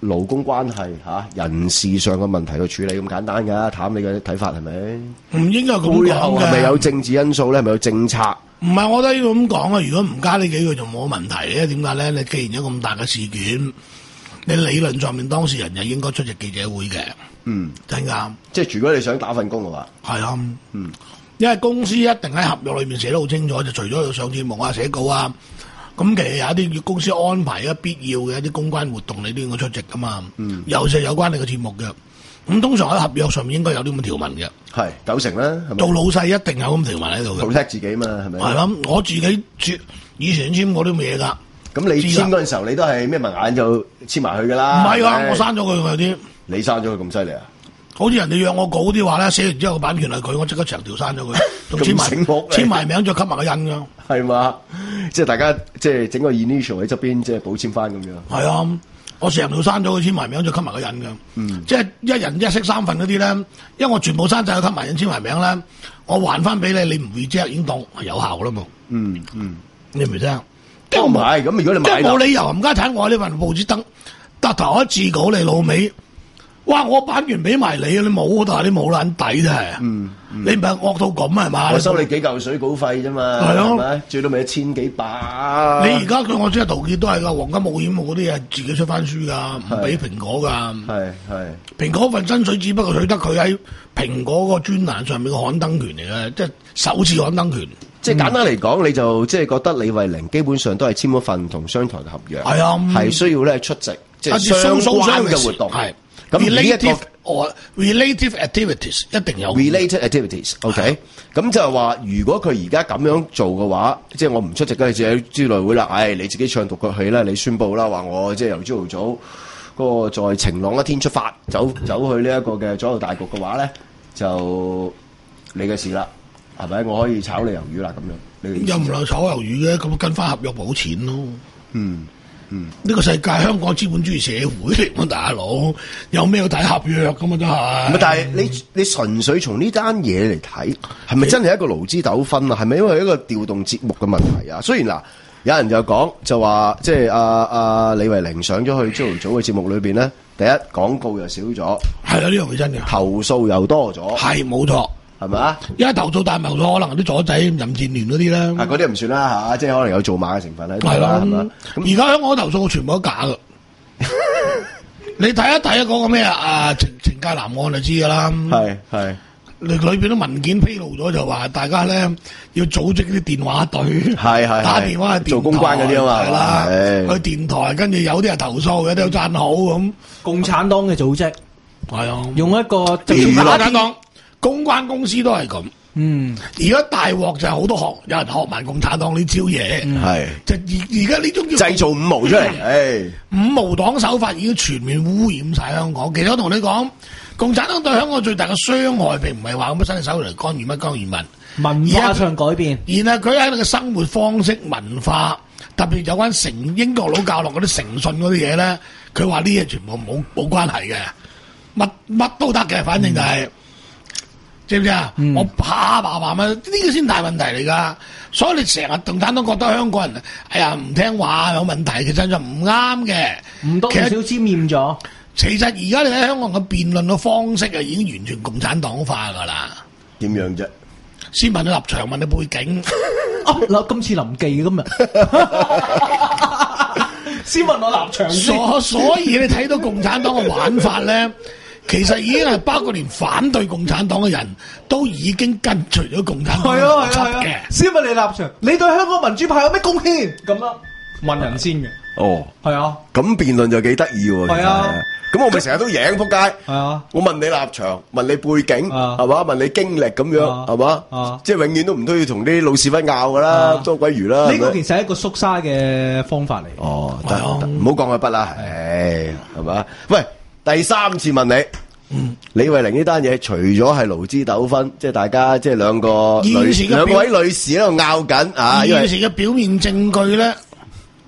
勞工關係嚇、啊、人事上嘅問題去處理咁簡單㗎？譚你嘅睇法係咪？ 唔應該咁講嘅。 背後係咪有政治因素咧？係咪有政策？ 唔係，我覺得要咁講啊！如果唔加呢幾句就冇問題嘅。點解咧？你既然有咁大嘅事件，你理論上面當事人就應該出席記者會嘅。嗯，真啱。即係如果你想打份工嘅話，係啊。嗯，因為公司一定喺合約裏面寫得好清楚，就除咗要上節目啊、寫稿啊。咁其實有一啲公司安排嘅必要嘅一啲公關活動，你都應該出席噶嘛。嗯，尤其係有關你嘅節目嘅。咁通常喺合約上面應該有啲咁嘅條文嘅。係九成啦，係咪？做老細一定有咁條文喺度嘅。protect自己嘛，係咪？係啦，我自己簽以前簽過啲咩嘢㗎。咁你簽嗰陣時候，你都係咩埋眼就簽埋去㗎啦。唔係啊，我刪咗佢有啲。你刪咗佢咁犀利啊？好似人哋約我稿啲話咧，寫完之後個版權係佢，我即刻長條刪咗佢，仲簽埋簽埋名，再吸埋個印㗎。係嘛？即係大家即係整個 initial 喺側邊，即係補簽翻咁樣。係啊，我成條刪咗佢，簽埋名，再吸埋個印㗎。嗯，即係一人一式三份嗰啲咧，因為我全部刪晒，吸埋印，簽埋名咧，我還翻俾你，你唔 reject 已經當係有效啦嘛。嗯嗯，你明唔明？即係唔係咁？如果你買即係冇理由冚家鏟我呢份報紙登得頭一字稿你老味。哇！我版權俾埋你，你冇，但係你冇撚底真係。嗯，你唔係惡到咁係嘛？我收你幾嚿水稿費啫嘛。係咯，係咪？最多咪一千幾百。你而家佢我知係陶傑都係㗎，皇家冒險冇嗰啲嘢自己出翻書㗎，唔俾蘋果㗎。係係。蘋果份薪水只不過取得佢喺蘋果個專欄上面嘅刊登權嚟嘅，即係首次刊登權。即係簡單嚟講，你就即係覺得李慧玲基本上都係簽咗份同商台嘅合約。係啊，係需要咧出席即係相關嘅活動。係。咁 relative or relative activities 一定有 related activities，OK，咁就係話，如果佢而家咁樣做嘅話，即係我唔出席嗰陣時之類會啦，唉，你自己唱獨角戲啦，你宣佈啦，話我即係由朝頭早嗰個在晴朗一天出發，走走去呢一個嘅左右大局嘅話咧，就你嘅事啦，係咪？我可以炒你魷魚啦，咁樣。你又唔能炒魷魚嘅，咁跟翻合約補錢咯。嗯。嗯，呢個世界香港資本主義社會嚟㗎，大佬有咩要睇合約咁啊？都係。唔係，但係你你純粹從呢單嘢嚟睇，係咪真係一個勞資糾紛啊？係咪因為一個調動節目嘅問題啊？雖然嗱，有人就講就話，即係阿阿李慧玲上咗去朝頭早嘅節目裏邊咧，第一廣告又少咗，係啊，呢樣係真嘅，投訴又多咗，係冇錯。係咪啊？因為投訴大投訴，可能啲左仔、任戰聯嗰啲咧，啊嗰啲唔算啦嚇，即係可能有做馬嘅成分喺度啦，係嘛？咁而家香港投訴全部都假㗎。你睇一睇嗰個咩啊？程程介南案就知㗎啦。係係，裏裏邊啲文件披露咗，就話大家咧要組織啲電話隊，係係打電話去做公關嗰啲啊嘛，係啦，去電台，跟住有啲係投訴，有啲有讚好咁。共產黨嘅組織係啊，用一個娛樂簡講。公關公司都係咁，嗯，而家大鑊就係好多學有人學埋共產黨呢招嘢，係、嗯、就而而家呢種叫製造五毛出嚟，誒，五毛黨手法已經全面污染晒香港。其實我同你講，共產黨對香港最大嘅傷害，並唔係話咁樣伸手嚟干預乜干預民，文化上改變，然後佢喺你嘅生活方式、文化，特別有關誠英國佬教落嗰啲誠信嗰啲嘢咧，佢話呢嘢全部冇冇關係嘅，乜乜都得嘅，反正就係、是。嗯知唔知啊？嗯、我怕爸爸嘛，呢個先大問題嚟噶。所以你成日共產黨覺得香港人哎呀唔聽話有問題，其實就唔啱嘅，唔多唔少沾染咗。其實而家你喺香港嘅辯論嘅方式啊，已經完全共產黨化噶啦。點樣啫？先問你立場，問你背景。哦，今次臨記咁啊！先問我立場先。所所以你睇到共產黨嘅玩法咧。其實已經係包括連反對共產黨嘅人都已經跟隨咗共產黨嘅邏輯嘅。先問你立場，你對香港民主派有咩貢獻？咁啦，問人先嘅。哦，係啊。咁辯論就幾得意喎。係啊。咁我咪成日都贏仆街。係啊。我問你立場，問你背景，係嘛？問你經歷咁樣，係嘛？啊。即係永遠都唔都要同啲老屎忽拗噶啦，多鬼魚啦。呢個其實係一個縮沙嘅方法嚟。哦，得得，唔好講佢筆啦，係係嘛？喂。第三次問你，嗯、李慧玲呢單嘢除咗係勞資糾紛，即係大家即係兩個女兩位女士喺度拗緊啊！現時嘅表面證據咧，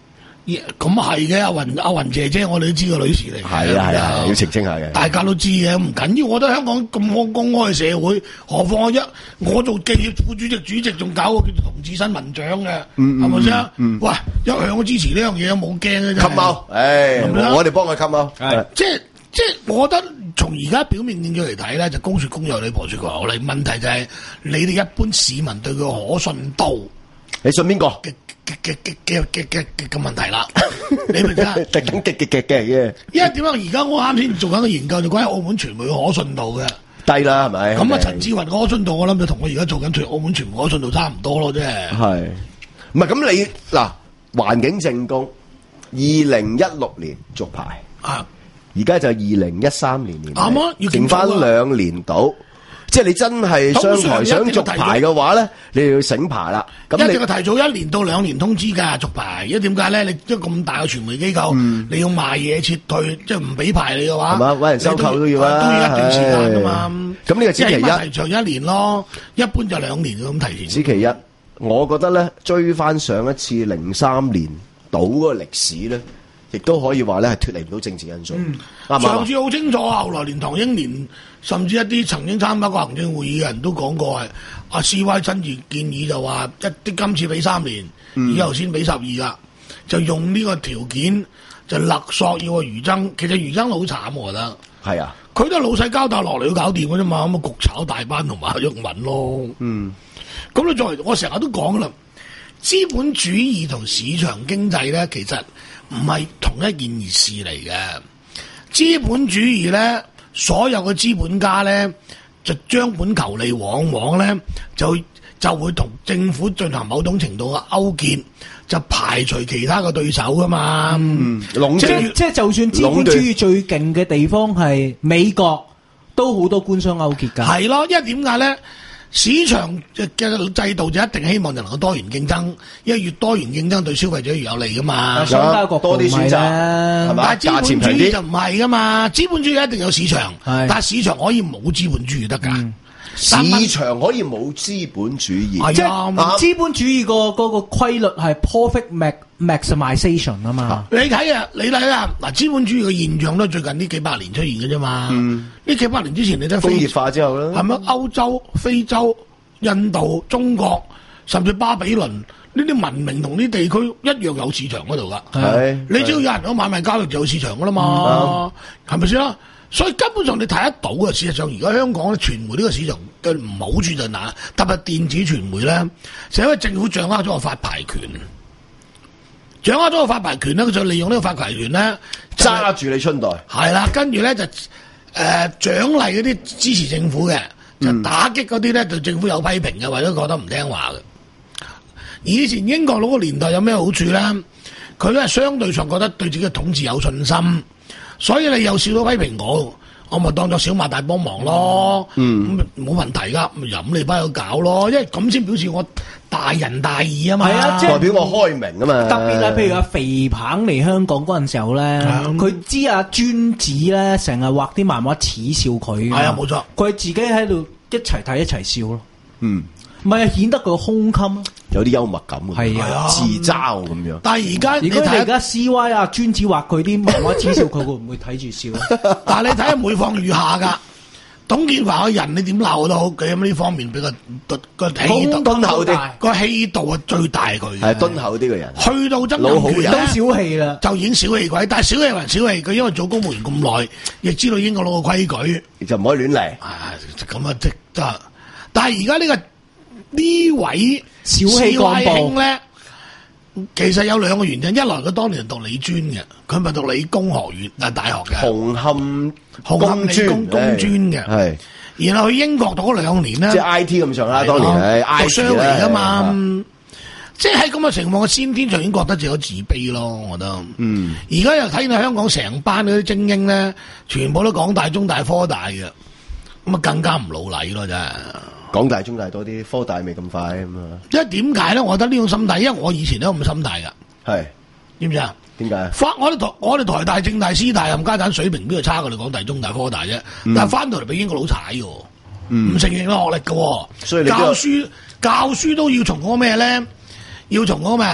咁係嘅，阿雲阿雲姐姐，我哋都知個女士嚟。 係啊係啊，要澄清下嘅。 大家都知嘅，唔緊要。我覺得香港咁公公開嘅社會，何況我一我做記協副主席、主席，仲搞個叫同志新聞獎嘅，係咪先？喂，一向都支持呢樣嘢，冇驚嘅啫。 吸貓，誒，我哋幫佢吸貓。 即係即係，我覺得從而家表面見咗嚟睇咧，就公説公有理，婆説婆有理。問題就係你哋一般市民對佢可信度， 你信邊個？ 嘅嘅嘅嘅嘅嘅嘅嘅問題啦，你明唔明啊？ 特登嘅嘅嘅嘅， 因為點解而家我啱先做緊個研究，就關於澳門傳媒嘅可信度嘅低啦，係咪？ 咁啊，陳志雲嘅可信度，我諗就同我而家做緊澳門傳媒可信度差唔多咯，啫。 係，唔係咁你嗱環境證供，二零一六年續牌啊， 而家就二零一三年年， 啱啊，要剩翻兩年到。即係你真係商台想續牌嘅話咧，你要醒牌啦。咁一定係提早一年到兩年通知㗎續牌。因為點解咧？你一咁大嘅傳媒機構，嗯、你要賣嘢撤退，即係唔俾牌你嘅話， 係嘛？揾人收購都要啦， 都要一段時間㗎嘛。咁呢個只其一， 提長一年咯，一般就兩年咁提前。 只其一，我覺得咧追翻上一次零三年賭嗰個歷史咧。亦都可以話咧係脫離唔到政治因素。 嗯、 吧上次好清楚啊，後來連唐英年甚至一啲曾經參加過行政會議嘅人都講過係阿 C Y 親自建議就話一啲今次俾三年，嗯、以後先俾十二噶，就用呢個條件就勒索要個余爭。其實余爭好慘，我覺得係啊， 佢都係老細交代落嚟都搞掂嘅啫嘛，咁啊焗炒大班同埋毓民咯。嗯，咁你作為我成日都講啦，資本主義同市場經濟咧，其實唔係同一件事嚟嘅。資本主義咧，所有嘅資本家咧，就將本求利，往往咧就就會同政府進行某種程度嘅勾結，就排除其他嘅對手噶嘛。 嗯，即係即係，就算資本主義最勁嘅地方係美國，都好多官商勾結㗎。 係咯，因為點解咧？市場嘅制度就一定希望就能夠多元競爭，因為越多元競爭對消費者越有利噶嘛。 商家角度多啲選擇， 係嘛？但係資本主義就唔係噶嘛，資本主義一定有市場，但係市場可以冇資本主義得㗎。嗯市場可以冇資本主義， 即係資本主義個嗰個規律係 profit maximization 啊嘛。 你睇啊，你睇啊，嗱，資本主義嘅現象都係最近呢幾百年出現嘅啫嘛。嗯，呢幾百年之前你睇工業化之後啦， 係咪歐洲、非洲、印度、中國，甚至巴比倫呢啲文明同啲地區一樣有市場嗰度噶。係，你只要有人有買賣交易就有市場噶啦嘛，係咪先啦？所以根本上你睇得到嘅，事實上而家香港咧傳媒呢個市場嘅唔好處在哪？特別電子傳媒咧，就因為政府掌握咗個發牌權，掌握咗個發牌權咧，佢就利用呢個發牌權咧揸住你春袋。係啦，跟住咧就誒、呃、獎勵嗰啲支持政府嘅，就打擊嗰啲咧對政府有批評嘅，或者覺得唔聽話嘅。以前英國佬個年代有咩好處咧？佢咧相對上覺得對自己嘅統治有信心。所以你有少少批評我，我咪當作小馬大幫忙咯，嗯，咁冇問題噶，咪任你班友搞咯，因為咁先表示我大仁大義啊嘛，係啊， 代表我開明啊嘛。 特別係譬如阿肥鵬嚟香港嗰陣時候咧，佢、嗯、知阿尊子咧成日畫啲漫畫恥笑佢， 係啊，冇錯， 佢自己喺度一齊睇一齊笑咯， 嗯。 咪顯得佢胸襟咯， 有啲幽默感， 係啊， 自嘲咁樣。 但係而家， 如果你而家 C Y 啊專子畫佢啲漫畫恥笑，佢會唔會睇住笑？ 但係你睇下每況愈下噶，董建華個人你點鬧都好，佢喺呢方面比較個氣度敦厚啲，個氣度啊最大佢。 係敦厚啲嘅人， 去到曾蔭權都小氣啦， 就已經小氣鬼。但係小氣還小氣，佢因為做公務員咁耐，亦知道英國佬個規矩， 就唔可以亂嚟。 啊，咁啊即得。但係而家呢個。呢位小氣幹部咧，其實有兩個原因。一來佢當年讀理專嘅，佢咪讀理工學院啊大學嘅紅磡紅磡理工工專嘅，係。然後去英國讀咗兩年咧， 即係 I T 咁上下，當年係讀商嚟噶嘛。即係喺咁嘅情況，嘅先天上已經覺得自己好自卑咯。我覺得，嗯。而家又睇到香港成班嗰啲精英咧，全部都港大、中大、科大嘅，咁啊更加唔老禮咯，真係。 港大、中大多啲，科大未咁快咁啊！ 因為點解咧？我覺得呢種心態，因為我以前都咁心態噶，係知唔知啊？點解？翻我哋台我哋台大、政大、師大冚家產水平邊度差過你港大、中大、科大啫？嗯、但係翻到嚟俾英國佬踩嘅，唔、嗯、承認咗學歷嘅，所以你教書教書都要從嗰個咩咧？要從嗰個咩？誒、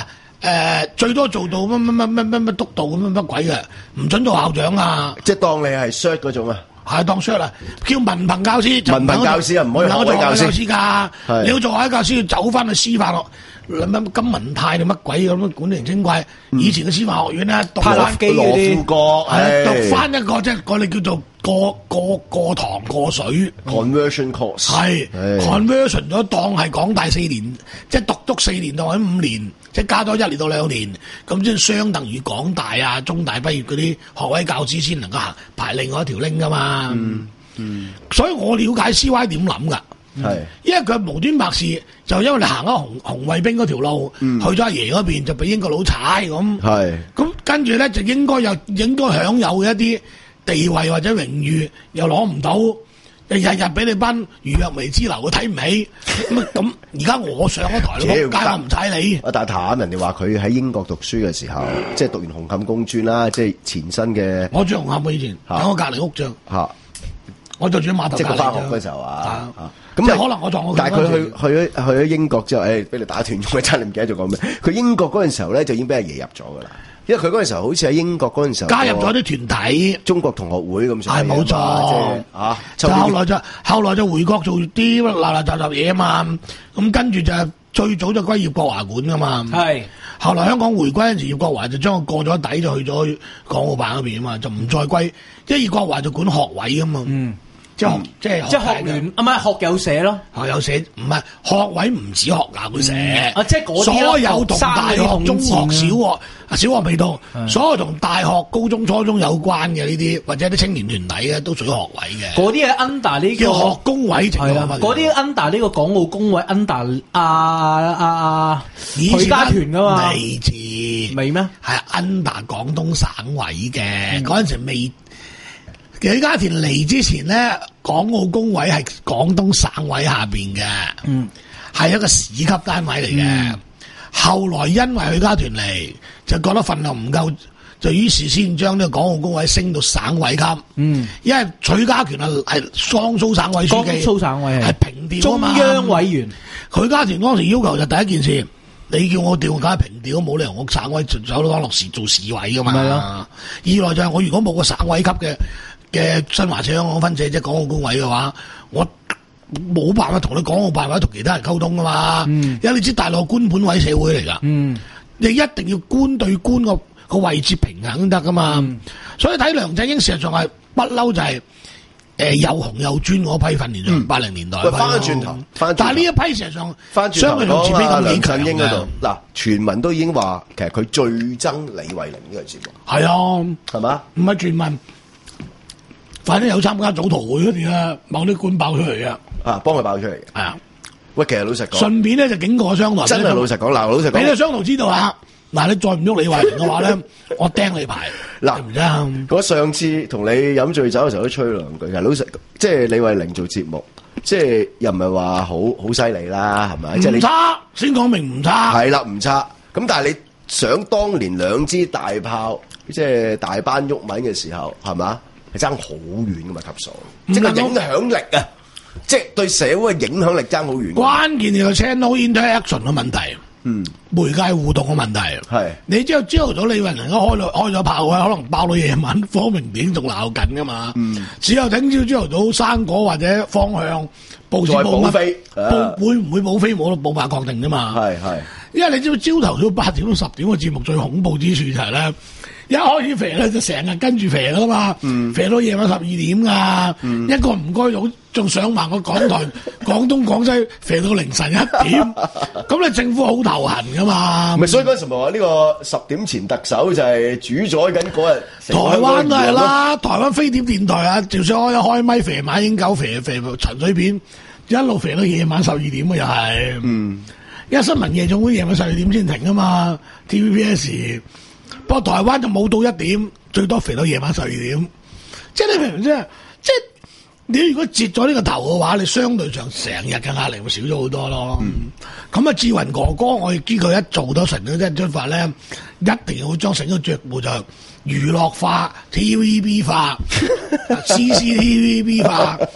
誒最多做到乜乜乜乜乜乜督導咁乜乜鬼嘅，唔准做校長啊！ 即係當你係 short 嗰種啊。 係當 short 啦，叫文憑教師。 文憑教師啊，唔可以學位教師㗎。你要做學位教師，要走翻去師範學。乜金文泰定乜鬼咁樣管靈精怪？以前嘅師範學院咧，讀翻機嗰啲， 讀翻一個即係我哋叫做過過過堂過水 conversion course， 係 conversion 咗當係港大四年，即係讀足四年當係五年，即係加多一年到兩年，咁即係相等於港大啊、中大畢業嗰啲學位教師先能夠行排另外一條 link 噶嘛。嗯嗯，所以我了解 C Y 點諗㗎。係，因為佢無端白事，就因為你行咗紅紅衛兵嗰條路，嗯、去咗阿爺嗰邊就俾英國佬踩咁。係，咁跟住咧就應該有應該享有一啲地位或者榮譽，又攞唔到，日日俾你班魚躍眉之流，佢睇唔起。咁咁而家我上咗台，仆街我唔踩你。啊， 但係譚人哋話佢喺英國讀書嘅時候，即係讀完紅磡工專啦，即係前身嘅。 我住紅磡以前，喺我隔離屋住。嚇！我就住喺碼頭隔離。即係翻學嗰時候啊。咁啊， 可能我撞我。 但係佢去去咗去咗英國之後，誒俾你打斷咗，真係唔記得咗講咩。佢英國嗰陣時候咧，就已經俾阿爺入咗噶啦。因為佢嗰陣時候好似喺英國嗰陣時候加入咗啲團體， 中國同學會咁上下。係冇錯，即係啊。 就後來就後來就回國做啲嗱嗱雜雜嘢啊嘛。咁跟住就最早就歸葉國華管噶嘛。係。後來香港回歸嗰陣時，葉國華就將佢過咗底，就去咗港澳辦嗰邊啊嘛，就唔再歸。因為葉國華就管學位噶嘛。嗯。即係即係即係學聯啊，唔係學友社咯， 學友社唔係學位唔止學校會社啊，即係嗰啲所有同大學、中學、小學、小學未到，所有同大學、高中、初中有關嘅呢啲，或者啲青年團體咧，都屬於學位嘅。 嗰啲係 under 呢個叫學工委， 係啦，嗰啲 under 呢個港澳工委 under 啊啊啊許家屯噶嘛， 未至未咩？ 係 under 廣東省委嘅嗰陣時未。許家田嚟之前咧，港澳工委係廣東省委下邊嘅，嗯，係一個市級單位嚟嘅。嗯、後來因為許家屯嚟，就覺得份量唔夠，就於是先將呢個港澳工委升到省委級。嗯，因為許家屯啊係江蘇省委書記， 江蘇省委係平調啊嘛， 中央委員。 許家屯當時要求就第一件事，你叫我調，梗係平調，冇理由我省委走到安樂市做市委噶嘛。係咯。二來就係我如果冇個省委級嘅。嘅新華社香港分社即係港澳工委嘅話，我冇辦法同你港澳辦或者同其他人溝通噶嘛。嗯、因為你知大陸官本位社會嚟噶，嗯、你一定要官對官個個位置平衡得噶嘛。嗯、所以睇梁振英事實上係不嬲就係、是、誒、呃、又紅又專嗰批訓練咗八零年代。 翻返轉頭，但係呢一批事實上翻相對同前邊咁梁振英嗰度嗱，傳聞都已經話其實佢最憎李慧玲呢個節目。 係啊， 係嘛？ 唔係傳聞。反正有參加組圖會嗰啲啊，某啲官爆出嚟嘅， 啊，幫佢爆出嚟嘅，係啊。 喂，其實老實講， 順便咧就警告商台， 真係老實講，嗱，老實講， 俾你商台知道啊。嗱，你再唔喐李慧玲嘅話咧，我釘你牌。 嗱，唔得。我上次同你飲醉酒嘅時候都吹兩句，其實老實，即係李慧玲做節目，即係又唔係話好好犀利啦，係咪？即係你唔差，先講明唔差。 係啦，唔差。咁但係你想當年兩支大炮，即係大班鬱文嘅時候，係嘛？係爭好遠噶嘛級數，即係個影響力啊！即係對社會嘅影響力爭好遠。 關鍵係個 channel interaction 嘅問題，嗯，媒介互動嘅問題係。你之後朝頭早李慧玲一開咗開咗炮嘅，可能爆到夜晚，方明典仲鬧緊噶嘛。嗯，只有聽朝朝頭早生果或者方向報紙報乜，報會唔會報飛冇冇法確定啫嘛。係係，因為你知道朝頭早八點到十點嘅節目最恐怖之處就係咧。一開始肥咧就成日跟住肥啦嘛，嗯、肥到夜晚十二點噶，嗯、一個唔該好仲上埋個港台廣東廣西肥到凌晨一點，咁你政府好頭痕噶嘛？ 咪所以嗰陣時咪話呢個十點前特首就係主宰緊嗰日。 台灣都係啦，台灣飛碟電台啊，就算開一開咪肥馬英九肥肥陳水扁，一路肥到夜晚十二點嘅又係，嗯、因為新聞夜總會夜晚十二點先停啊嘛 ，T V B S。不過台灣就冇到一點，最多肥到夜晚十二點。即係你明唔明啫？即係你如果截咗呢個頭嘅話，你相對上成日嘅壓力會少咗好多咯。咁啊、嗯，志雲哥哥，我哋知佢一做到成咗即係出發咧，一定要將成個節目就娛樂化、T V B 化、C C T V B 化。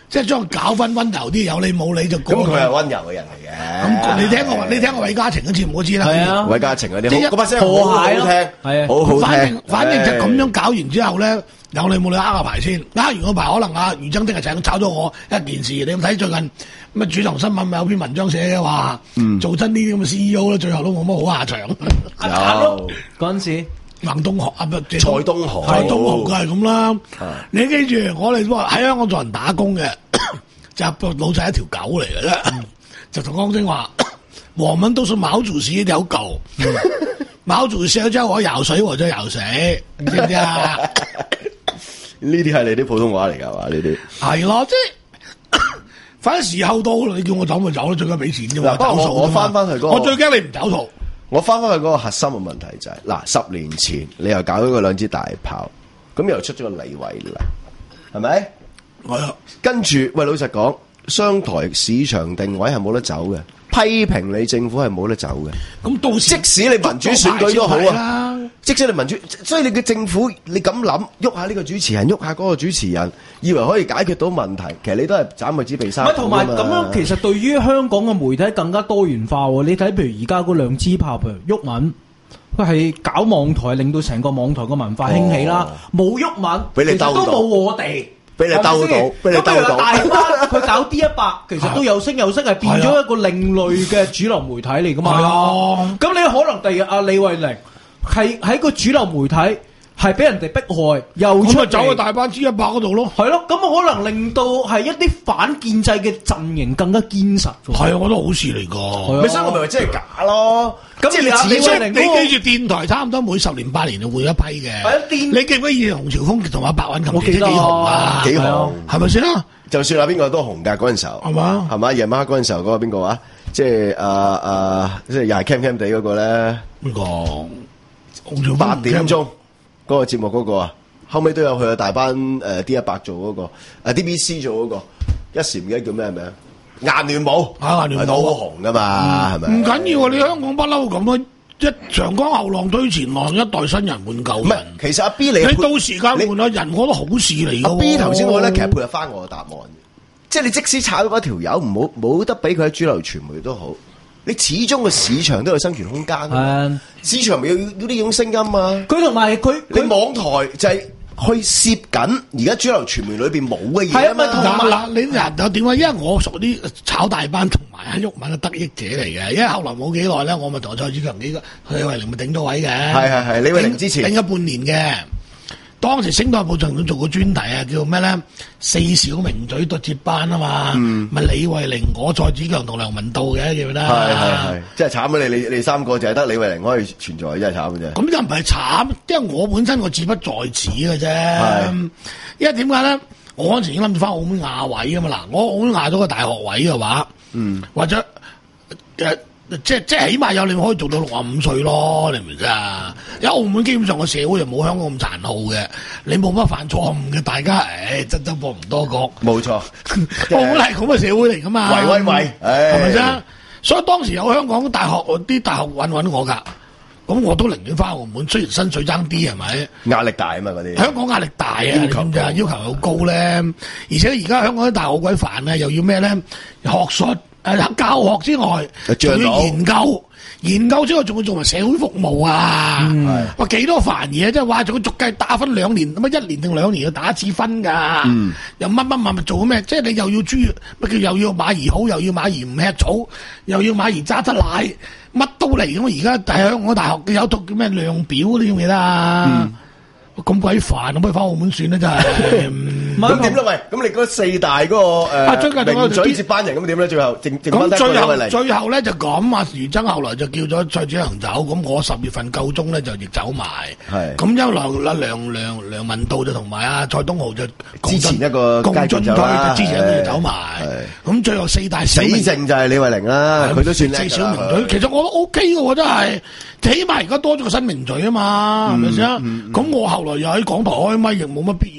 即係將搞翻溫柔啲，有理冇理就講。 咁佢係溫柔嘅人嚟嘅。 咁你聽過你聽過韋嘉晴嗰次唔好知啦。 係啊，韋嘉晴嗰啲，嗰把聲好好聽，係啊，好好聽。 反正反正就咁樣搞完之後咧，有理冇理呃下牌先，呃完個牌可能啊余爭丁係請炒咗我一件事。你有睇最近咁啊主流新聞咪有篇文章寫嘅話，做真呢啲咁嘅 C E O 咧，最後都冇乜好下場。 有嗰陣時。 孟東學啊，唔係蔡東豪， 蔡東豪佢係咁啦。你記住，我哋喺香港做人打工嘅，就老細一條狗嚟嘅啫。就同江青話，我們都是毛主席一條狗。毛主席叫我游水，我就游水，知唔知啊？ 呢啲係你啲普通話嚟㗎嘛？呢啲係咯，即係反正時候到啦，你叫我走咪走咯，最緊俾錢啫嘛。 不過我我翻翻去嗰個， 我最驚你唔走數。 我翻返去嗰個核心嘅問題就係、是、嗱，十年前你又搞咗個兩支大炮，咁又出咗個李慧玲，係咪？係啊。跟住，喂，老實講，商台市場定位係冇得走嘅，批評你政府係冇得走嘅。 咁到時即使你民主選舉都好啊，即使你民主，所以你嘅政府你咁諗，喐下呢個主持人，喐下嗰個主持人，以為可以解決到問題，其實你都係斬佢支鼻生。 同埋咁樣，其實對於香港嘅媒體更加多元化喎。你睇譬如而家嗰兩支炮，譬如毓民，佢係搞網台，令到成個網台嘅文化興起啦。冇毓民， 俾你兜到， 都冇我哋。 俾你兜到，俾你兜到。 大班佢搞 D 一百，其實都有聲有色，係變咗一個另類嘅主流媒體嚟噶嘛。咁你可能第日阿李慧玲係喺個主流媒體係俾人哋迫害，又出嚟走去大班 D 一百嗰度咯。 係咯，咁可能令到係一啲反建制嘅陣營更加堅實。 係啊，我覺得好事嚟噶。 咪所以我咪話真係假咯。咁即係你始終你記住電台差唔多每十年八年就換一批嘅。係啊，電你記唔記得以前洪朝豐同埋白韻琴我記得幾紅啊？幾紅係咪先啦？ 就算啊邊個都紅㗎嗰陣時候。係嘛？係嘛？夜晚黑嗰陣時候嗰個邊個啊？即係啊啊，即係又係 cam cam 地嗰個咧。邊個？洪朝豐八點鐘嗰個節目嗰個啊，後尾都有去啊大班誒 D 一百做嗰個，誒 D B C 做嗰個，一時唔記得叫咩名。顏聯武啊，顏聯武都好紅噶嘛，係咪？唔緊要啊！你香港不嬲咁啊，一長江後浪推前浪，一代新人換舊人。唔係，其實阿 B 你你到時間換下人，我覺得好事嚟噶。阿 B 頭先我咧，其實配合翻我嘅答案，即係你即使炒咗嗰條友，唔好冇得俾佢喺主流傳媒都好，你始終個市場都有生存空間。係，市場咪要要呢種聲音啊！佢同埋佢，你網台就係。去攝緊而家主流傳媒裏邊冇嘅嘢啊嘛，嗱你人又點啊？因為我屬啲炒大班同埋阿毓民嘅得益者嚟嘅，因為後來冇幾耐咧，我咪同蔡子強幾個李慧玲咪頂咗位嘅，係係係李慧玲之前頂咗半年嘅。當時星島報仲做過專題啊，叫咩咧？四小名嘴都接班啊嘛，咪李慧玲、我蔡子強同梁文道嘅，記唔記得？係係係，真係慘啊！你你你三個就係得李慧玲可以存在，真係慘嘅啫。咁又唔係慘，因為我本身我志不在此嘅啫。因為點解咧？我嗰陣時已經諗住翻澳門亞位啊嘛。嗱，我澳門亞咗個大學位嘅話，嗯，或者誒。呃即係即係起碼有你可以做到六十五歲咯，你明唔明啊？因為澳門基本上個社會又冇香港咁殘酷嘅，你冇乜犯錯誤嘅，大家誒爭爭博唔多講。冇錯，澳門係咁嘅社會嚟噶嘛？喂喂喂，係咪先？所以當時有香港大學啲大學揾揾我噶，咁我都寧願翻澳門，雖然薪水爭啲係咪？壓力大啊嘛嗰啲。香港壓力大啊，要求要求好高咧，而且而家香港啲大學好鬼煩啊，又要咩咧？學術。誒，教學之外，仲要研究，研究之外仲要做埋社會服務啊！嗯、哇，幾多煩嘢，即係話仲要逐計打分兩年，乜一年定兩年要打一次分噶？嗯、又乜乜乜乜做咩？即係你又要豬，乜叫又要馬兒好，又要馬兒唔吃草，又要馬兒揸得奶，乜都嚟咁。而家喺香港大學有讀叫咩量表嗰啲記唔記得啊？咁鬼煩，可唔可以翻澳門算咧？真係。咁點咧？喂，咁你嗰四大嗰個誒名嘴接班人咁點咧？最後剩剩翻得一個嚟。最後咧就咁啊！余爭後來就叫咗蔡子強走，咁我十月份夠鐘咧就亦走埋。係。咁一來阿梁梁梁文道就同埋阿蔡東豪就之前一個共進退，就之前一個就走埋。係。咁最後四大死剩就係李慧玲啦，佢都算四小名嘴。其實我都 OK 嘅喎，真係。起碼而家多咗個新名嘴啊嘛，係咪先？咁我後來又喺港台開咪，亦冇乜必要。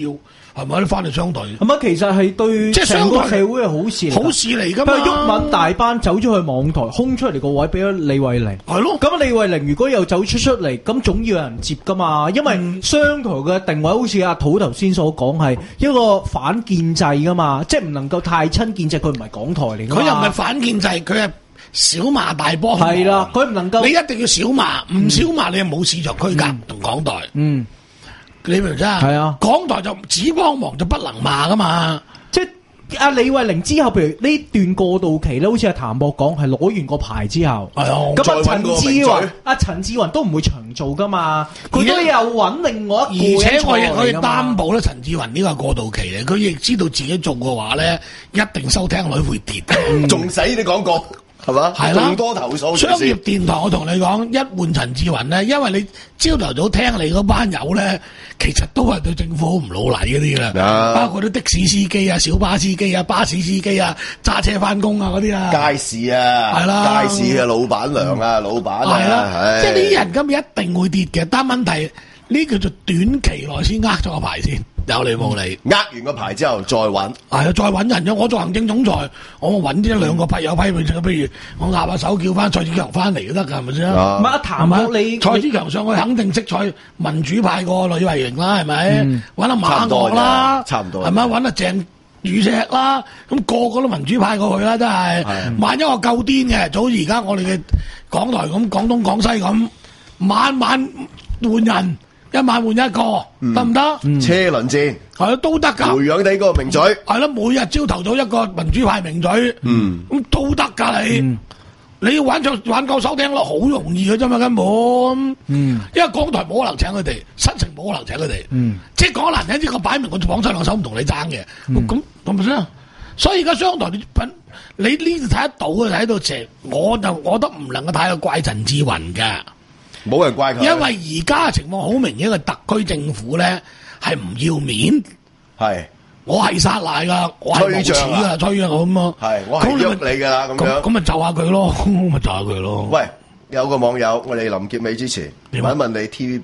係咪？你翻嚟商台， 咁啊，其實係對即係成個商台社會係好事嚟㗎， 好事嚟㗎嘛。 不過毓民大班走咗去網台，空出嚟個位俾咗李慧玲， 係咯。 咁李慧玲如果又走出出嚟，咁總要有人接㗎嘛。因為商台嘅定位好似阿土頭先所講係一個反建制㗎嘛，即係唔能夠太親建制，佢唔係港台嚟㗎嘛。 佢又唔係反建制，佢係小罵大幫。 係啦，佢唔能夠， 你一定要小罵，唔小罵你係冇市場區隔同港台。 嗯。 你明唔明啊？ 係啊， 港台就只幫忙就不能罵噶嘛。 即係阿李慧玲之後，譬如呢段過渡期咧，好似阿譚博講係攞完個牌之後， 係啊， 咁阿陳志雲，阿陳志雲都唔會長做噶嘛，佢都有揾另外一個。 而且我亦可以擔保咧，陳志雲呢個過渡期咧，佢亦知道自己做嘅話咧，一定收聽率會跌， 仲使你廣告。係嘛？ 係啦， 咁多投訴。 商業電台我同你講，一換陳志雲咧，因為你朝頭早聽你嗰班友咧，其實都係對政府好唔老禮嗰啲啦，包括啲的士司機啊、小巴司機啊、巴士司機啊、揸車翻工啊嗰啲啊。 街市啊，係啦，街市嘅老闆娘啊，老闆啊， 係啦，即係呢啲人今日一定會跌嘅，但問題呢叫做短期內先呃咗個牌先。有理冇理， 呃完個牌之後再揾， 係啊，再揾人啫。我做行政總裁，我揾啲一兩個批有批評，譬如我壓下手叫翻蔡子強翻嚟都得㗎，係咪先？ 唔係阿譚你蔡子強上去肯定識蔡民主派個呂慧玲啦，係咪？揾阿馬岳啦， 差唔多， 係咪？揾阿鄭宇碩啦，咁個個都民主派過去啦，真係。萬一我夠癲嘅，早而家我哋嘅港台咁廣東廣西咁，晚晚換人。一晚換一個得唔得？ 車輪戰係咯，都得噶。 培養你個名嘴係咯，每日朝頭早一個民主派名嘴， 嗯， 咁都得噶你。嗯、你要玩咗玩夠收聽率好容易嘅啫嘛，根本。嗯，因為港台冇可能請佢哋，新城冇可能請佢哋。嗯，即係講難聽啲，我擺明我綁晒兩手唔同你爭嘅。咁咁咪先。所以而家商台啲品，你呢度睇得到嘅睇到成，我就我都唔能夠太過怪陳志雲嘅。 冇人怪佢， 因為而家嘅情況好明顯，個特區政府咧係唔要面，係我係殺賴噶，我係無恥噶，吹啊咁啊，係我係喐你噶啦咁樣，咁咪就下佢咯，咪就下佢咯。喂，有個網友，我哋臨結尾之前問一問你 T V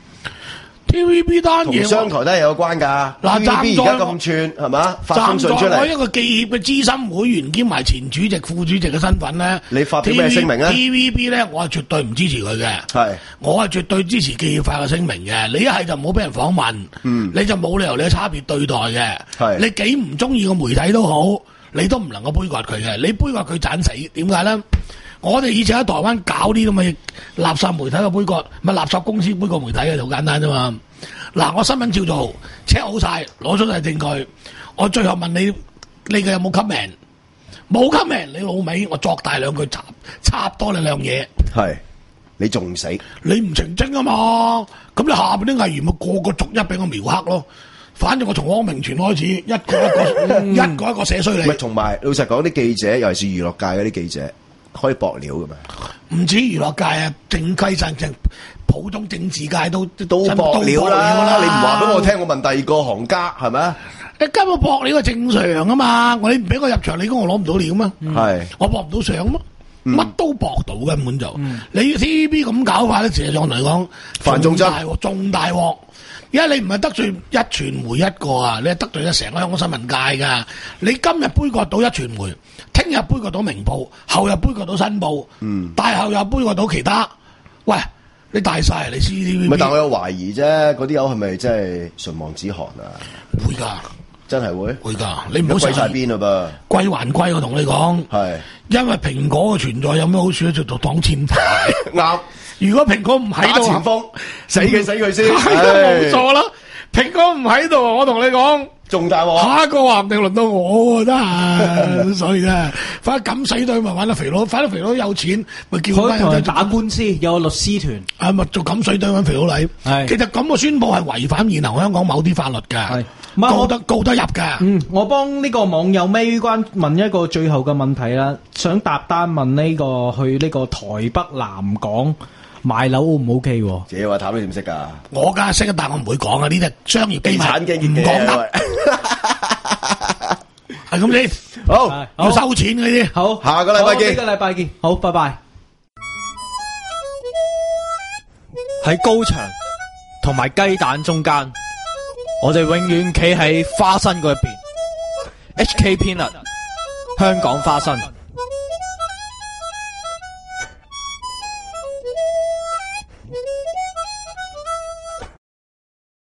B。T V B 單嘢同商台都係有關㗎。嗱，站在而家咁串係嘛？發封信出嚟。站在我一個記協嘅資深會員兼埋前主席、副主席嘅身份咧，你發表咩聲明咧 ？T V B 咧，我係絕對唔支持佢嘅。係，我係絕對支持記協發嘅聲明嘅。你一係就唔好俾人訪問，嗯，你就冇理由你差別對待嘅。係，你幾唔中意個媒體都好，你都唔能夠杯葛佢嘅。你杯葛佢斬死，點解咧？我哋以前喺台灣搞啲咁嘅垃圾媒體嘅杯葛，咪垃圾公司杯葛媒體嘅，就好簡單啫嘛。嗱，我新聞照做，check好晒，攞出晒證據。我最後問你，你嘅有冇 comment？冇 comment，你老味，我作大兩句插插多你兩嘢。係，你仲唔死？你唔澄清啊嘛？咁你下邊啲藝員咪個個逐一俾我描黑咯。反正我從汪明荃開始，一個一個、嗯、一個一個寫衰你。咪同埋老實講，啲記者尤其是娛樂界嗰啲記者。可以駁料噶嘛？唔止娛樂界啊，政規上正普通政治界都都駁料啦。你唔話俾我聽，我問第二個行家係咪啊？你根本駁料係正常啊嘛！我你唔俾我入場，你估我攞唔到料嘛？係、嗯、我駁唔到相嘛？乜、嗯、都駁到根本就。嗯、你 T V B 咁搞法咧，事實上嚟講，犯眾大鑊，重大鑊。而家你唔係得罪一傳媒一個啊，你係得罪咗成個香港新聞界噶。你今日杯葛到一傳媒，聽日杯葛到明報，後日杯葛到新報，嗯，大後又杯葛到其他。喂，你大晒你 C T V B。唔係，但我有懷疑啫，嗰啲友係咪真係唇亡齒寒啊？會噶，真係會，會噶。你唔好貴晒邊啦噃，貴還貴，我同你講。係，因為蘋果嘅存在有咩好處咧？就做擋箭牌。啱。如果蘋果唔喺度，前鋒死佢死佢先，冇錯啦。蘋果唔喺度，我同你講，仲大鑊。下一個話唔定輪到我真係，所以咧，反正敢死隊咪玩得肥佬，反正肥佬有錢咪叫翻人哋打官司，有律師團，係咪做敢死隊揾肥佬禮？係，其實咁個宣佈係違反現行香港某啲法律㗎，告得告得入㗎。嗯，我幫呢個網友尾關問一個最後嘅問題啦，想搭單問呢個去呢個台北南港。買樓 O 唔 O K？自己話淡你點識噶？我梗係識，但我唔會講啊！呢啲商業機產經唔講得，係咁先。好，要收錢嗰啲。好，下個禮拜見。呢個禮拜見。好，拜拜。 喺高牆同埋雞蛋中間， 我哋永遠企喺花生嗰一邊。H K Peanut 香港花生。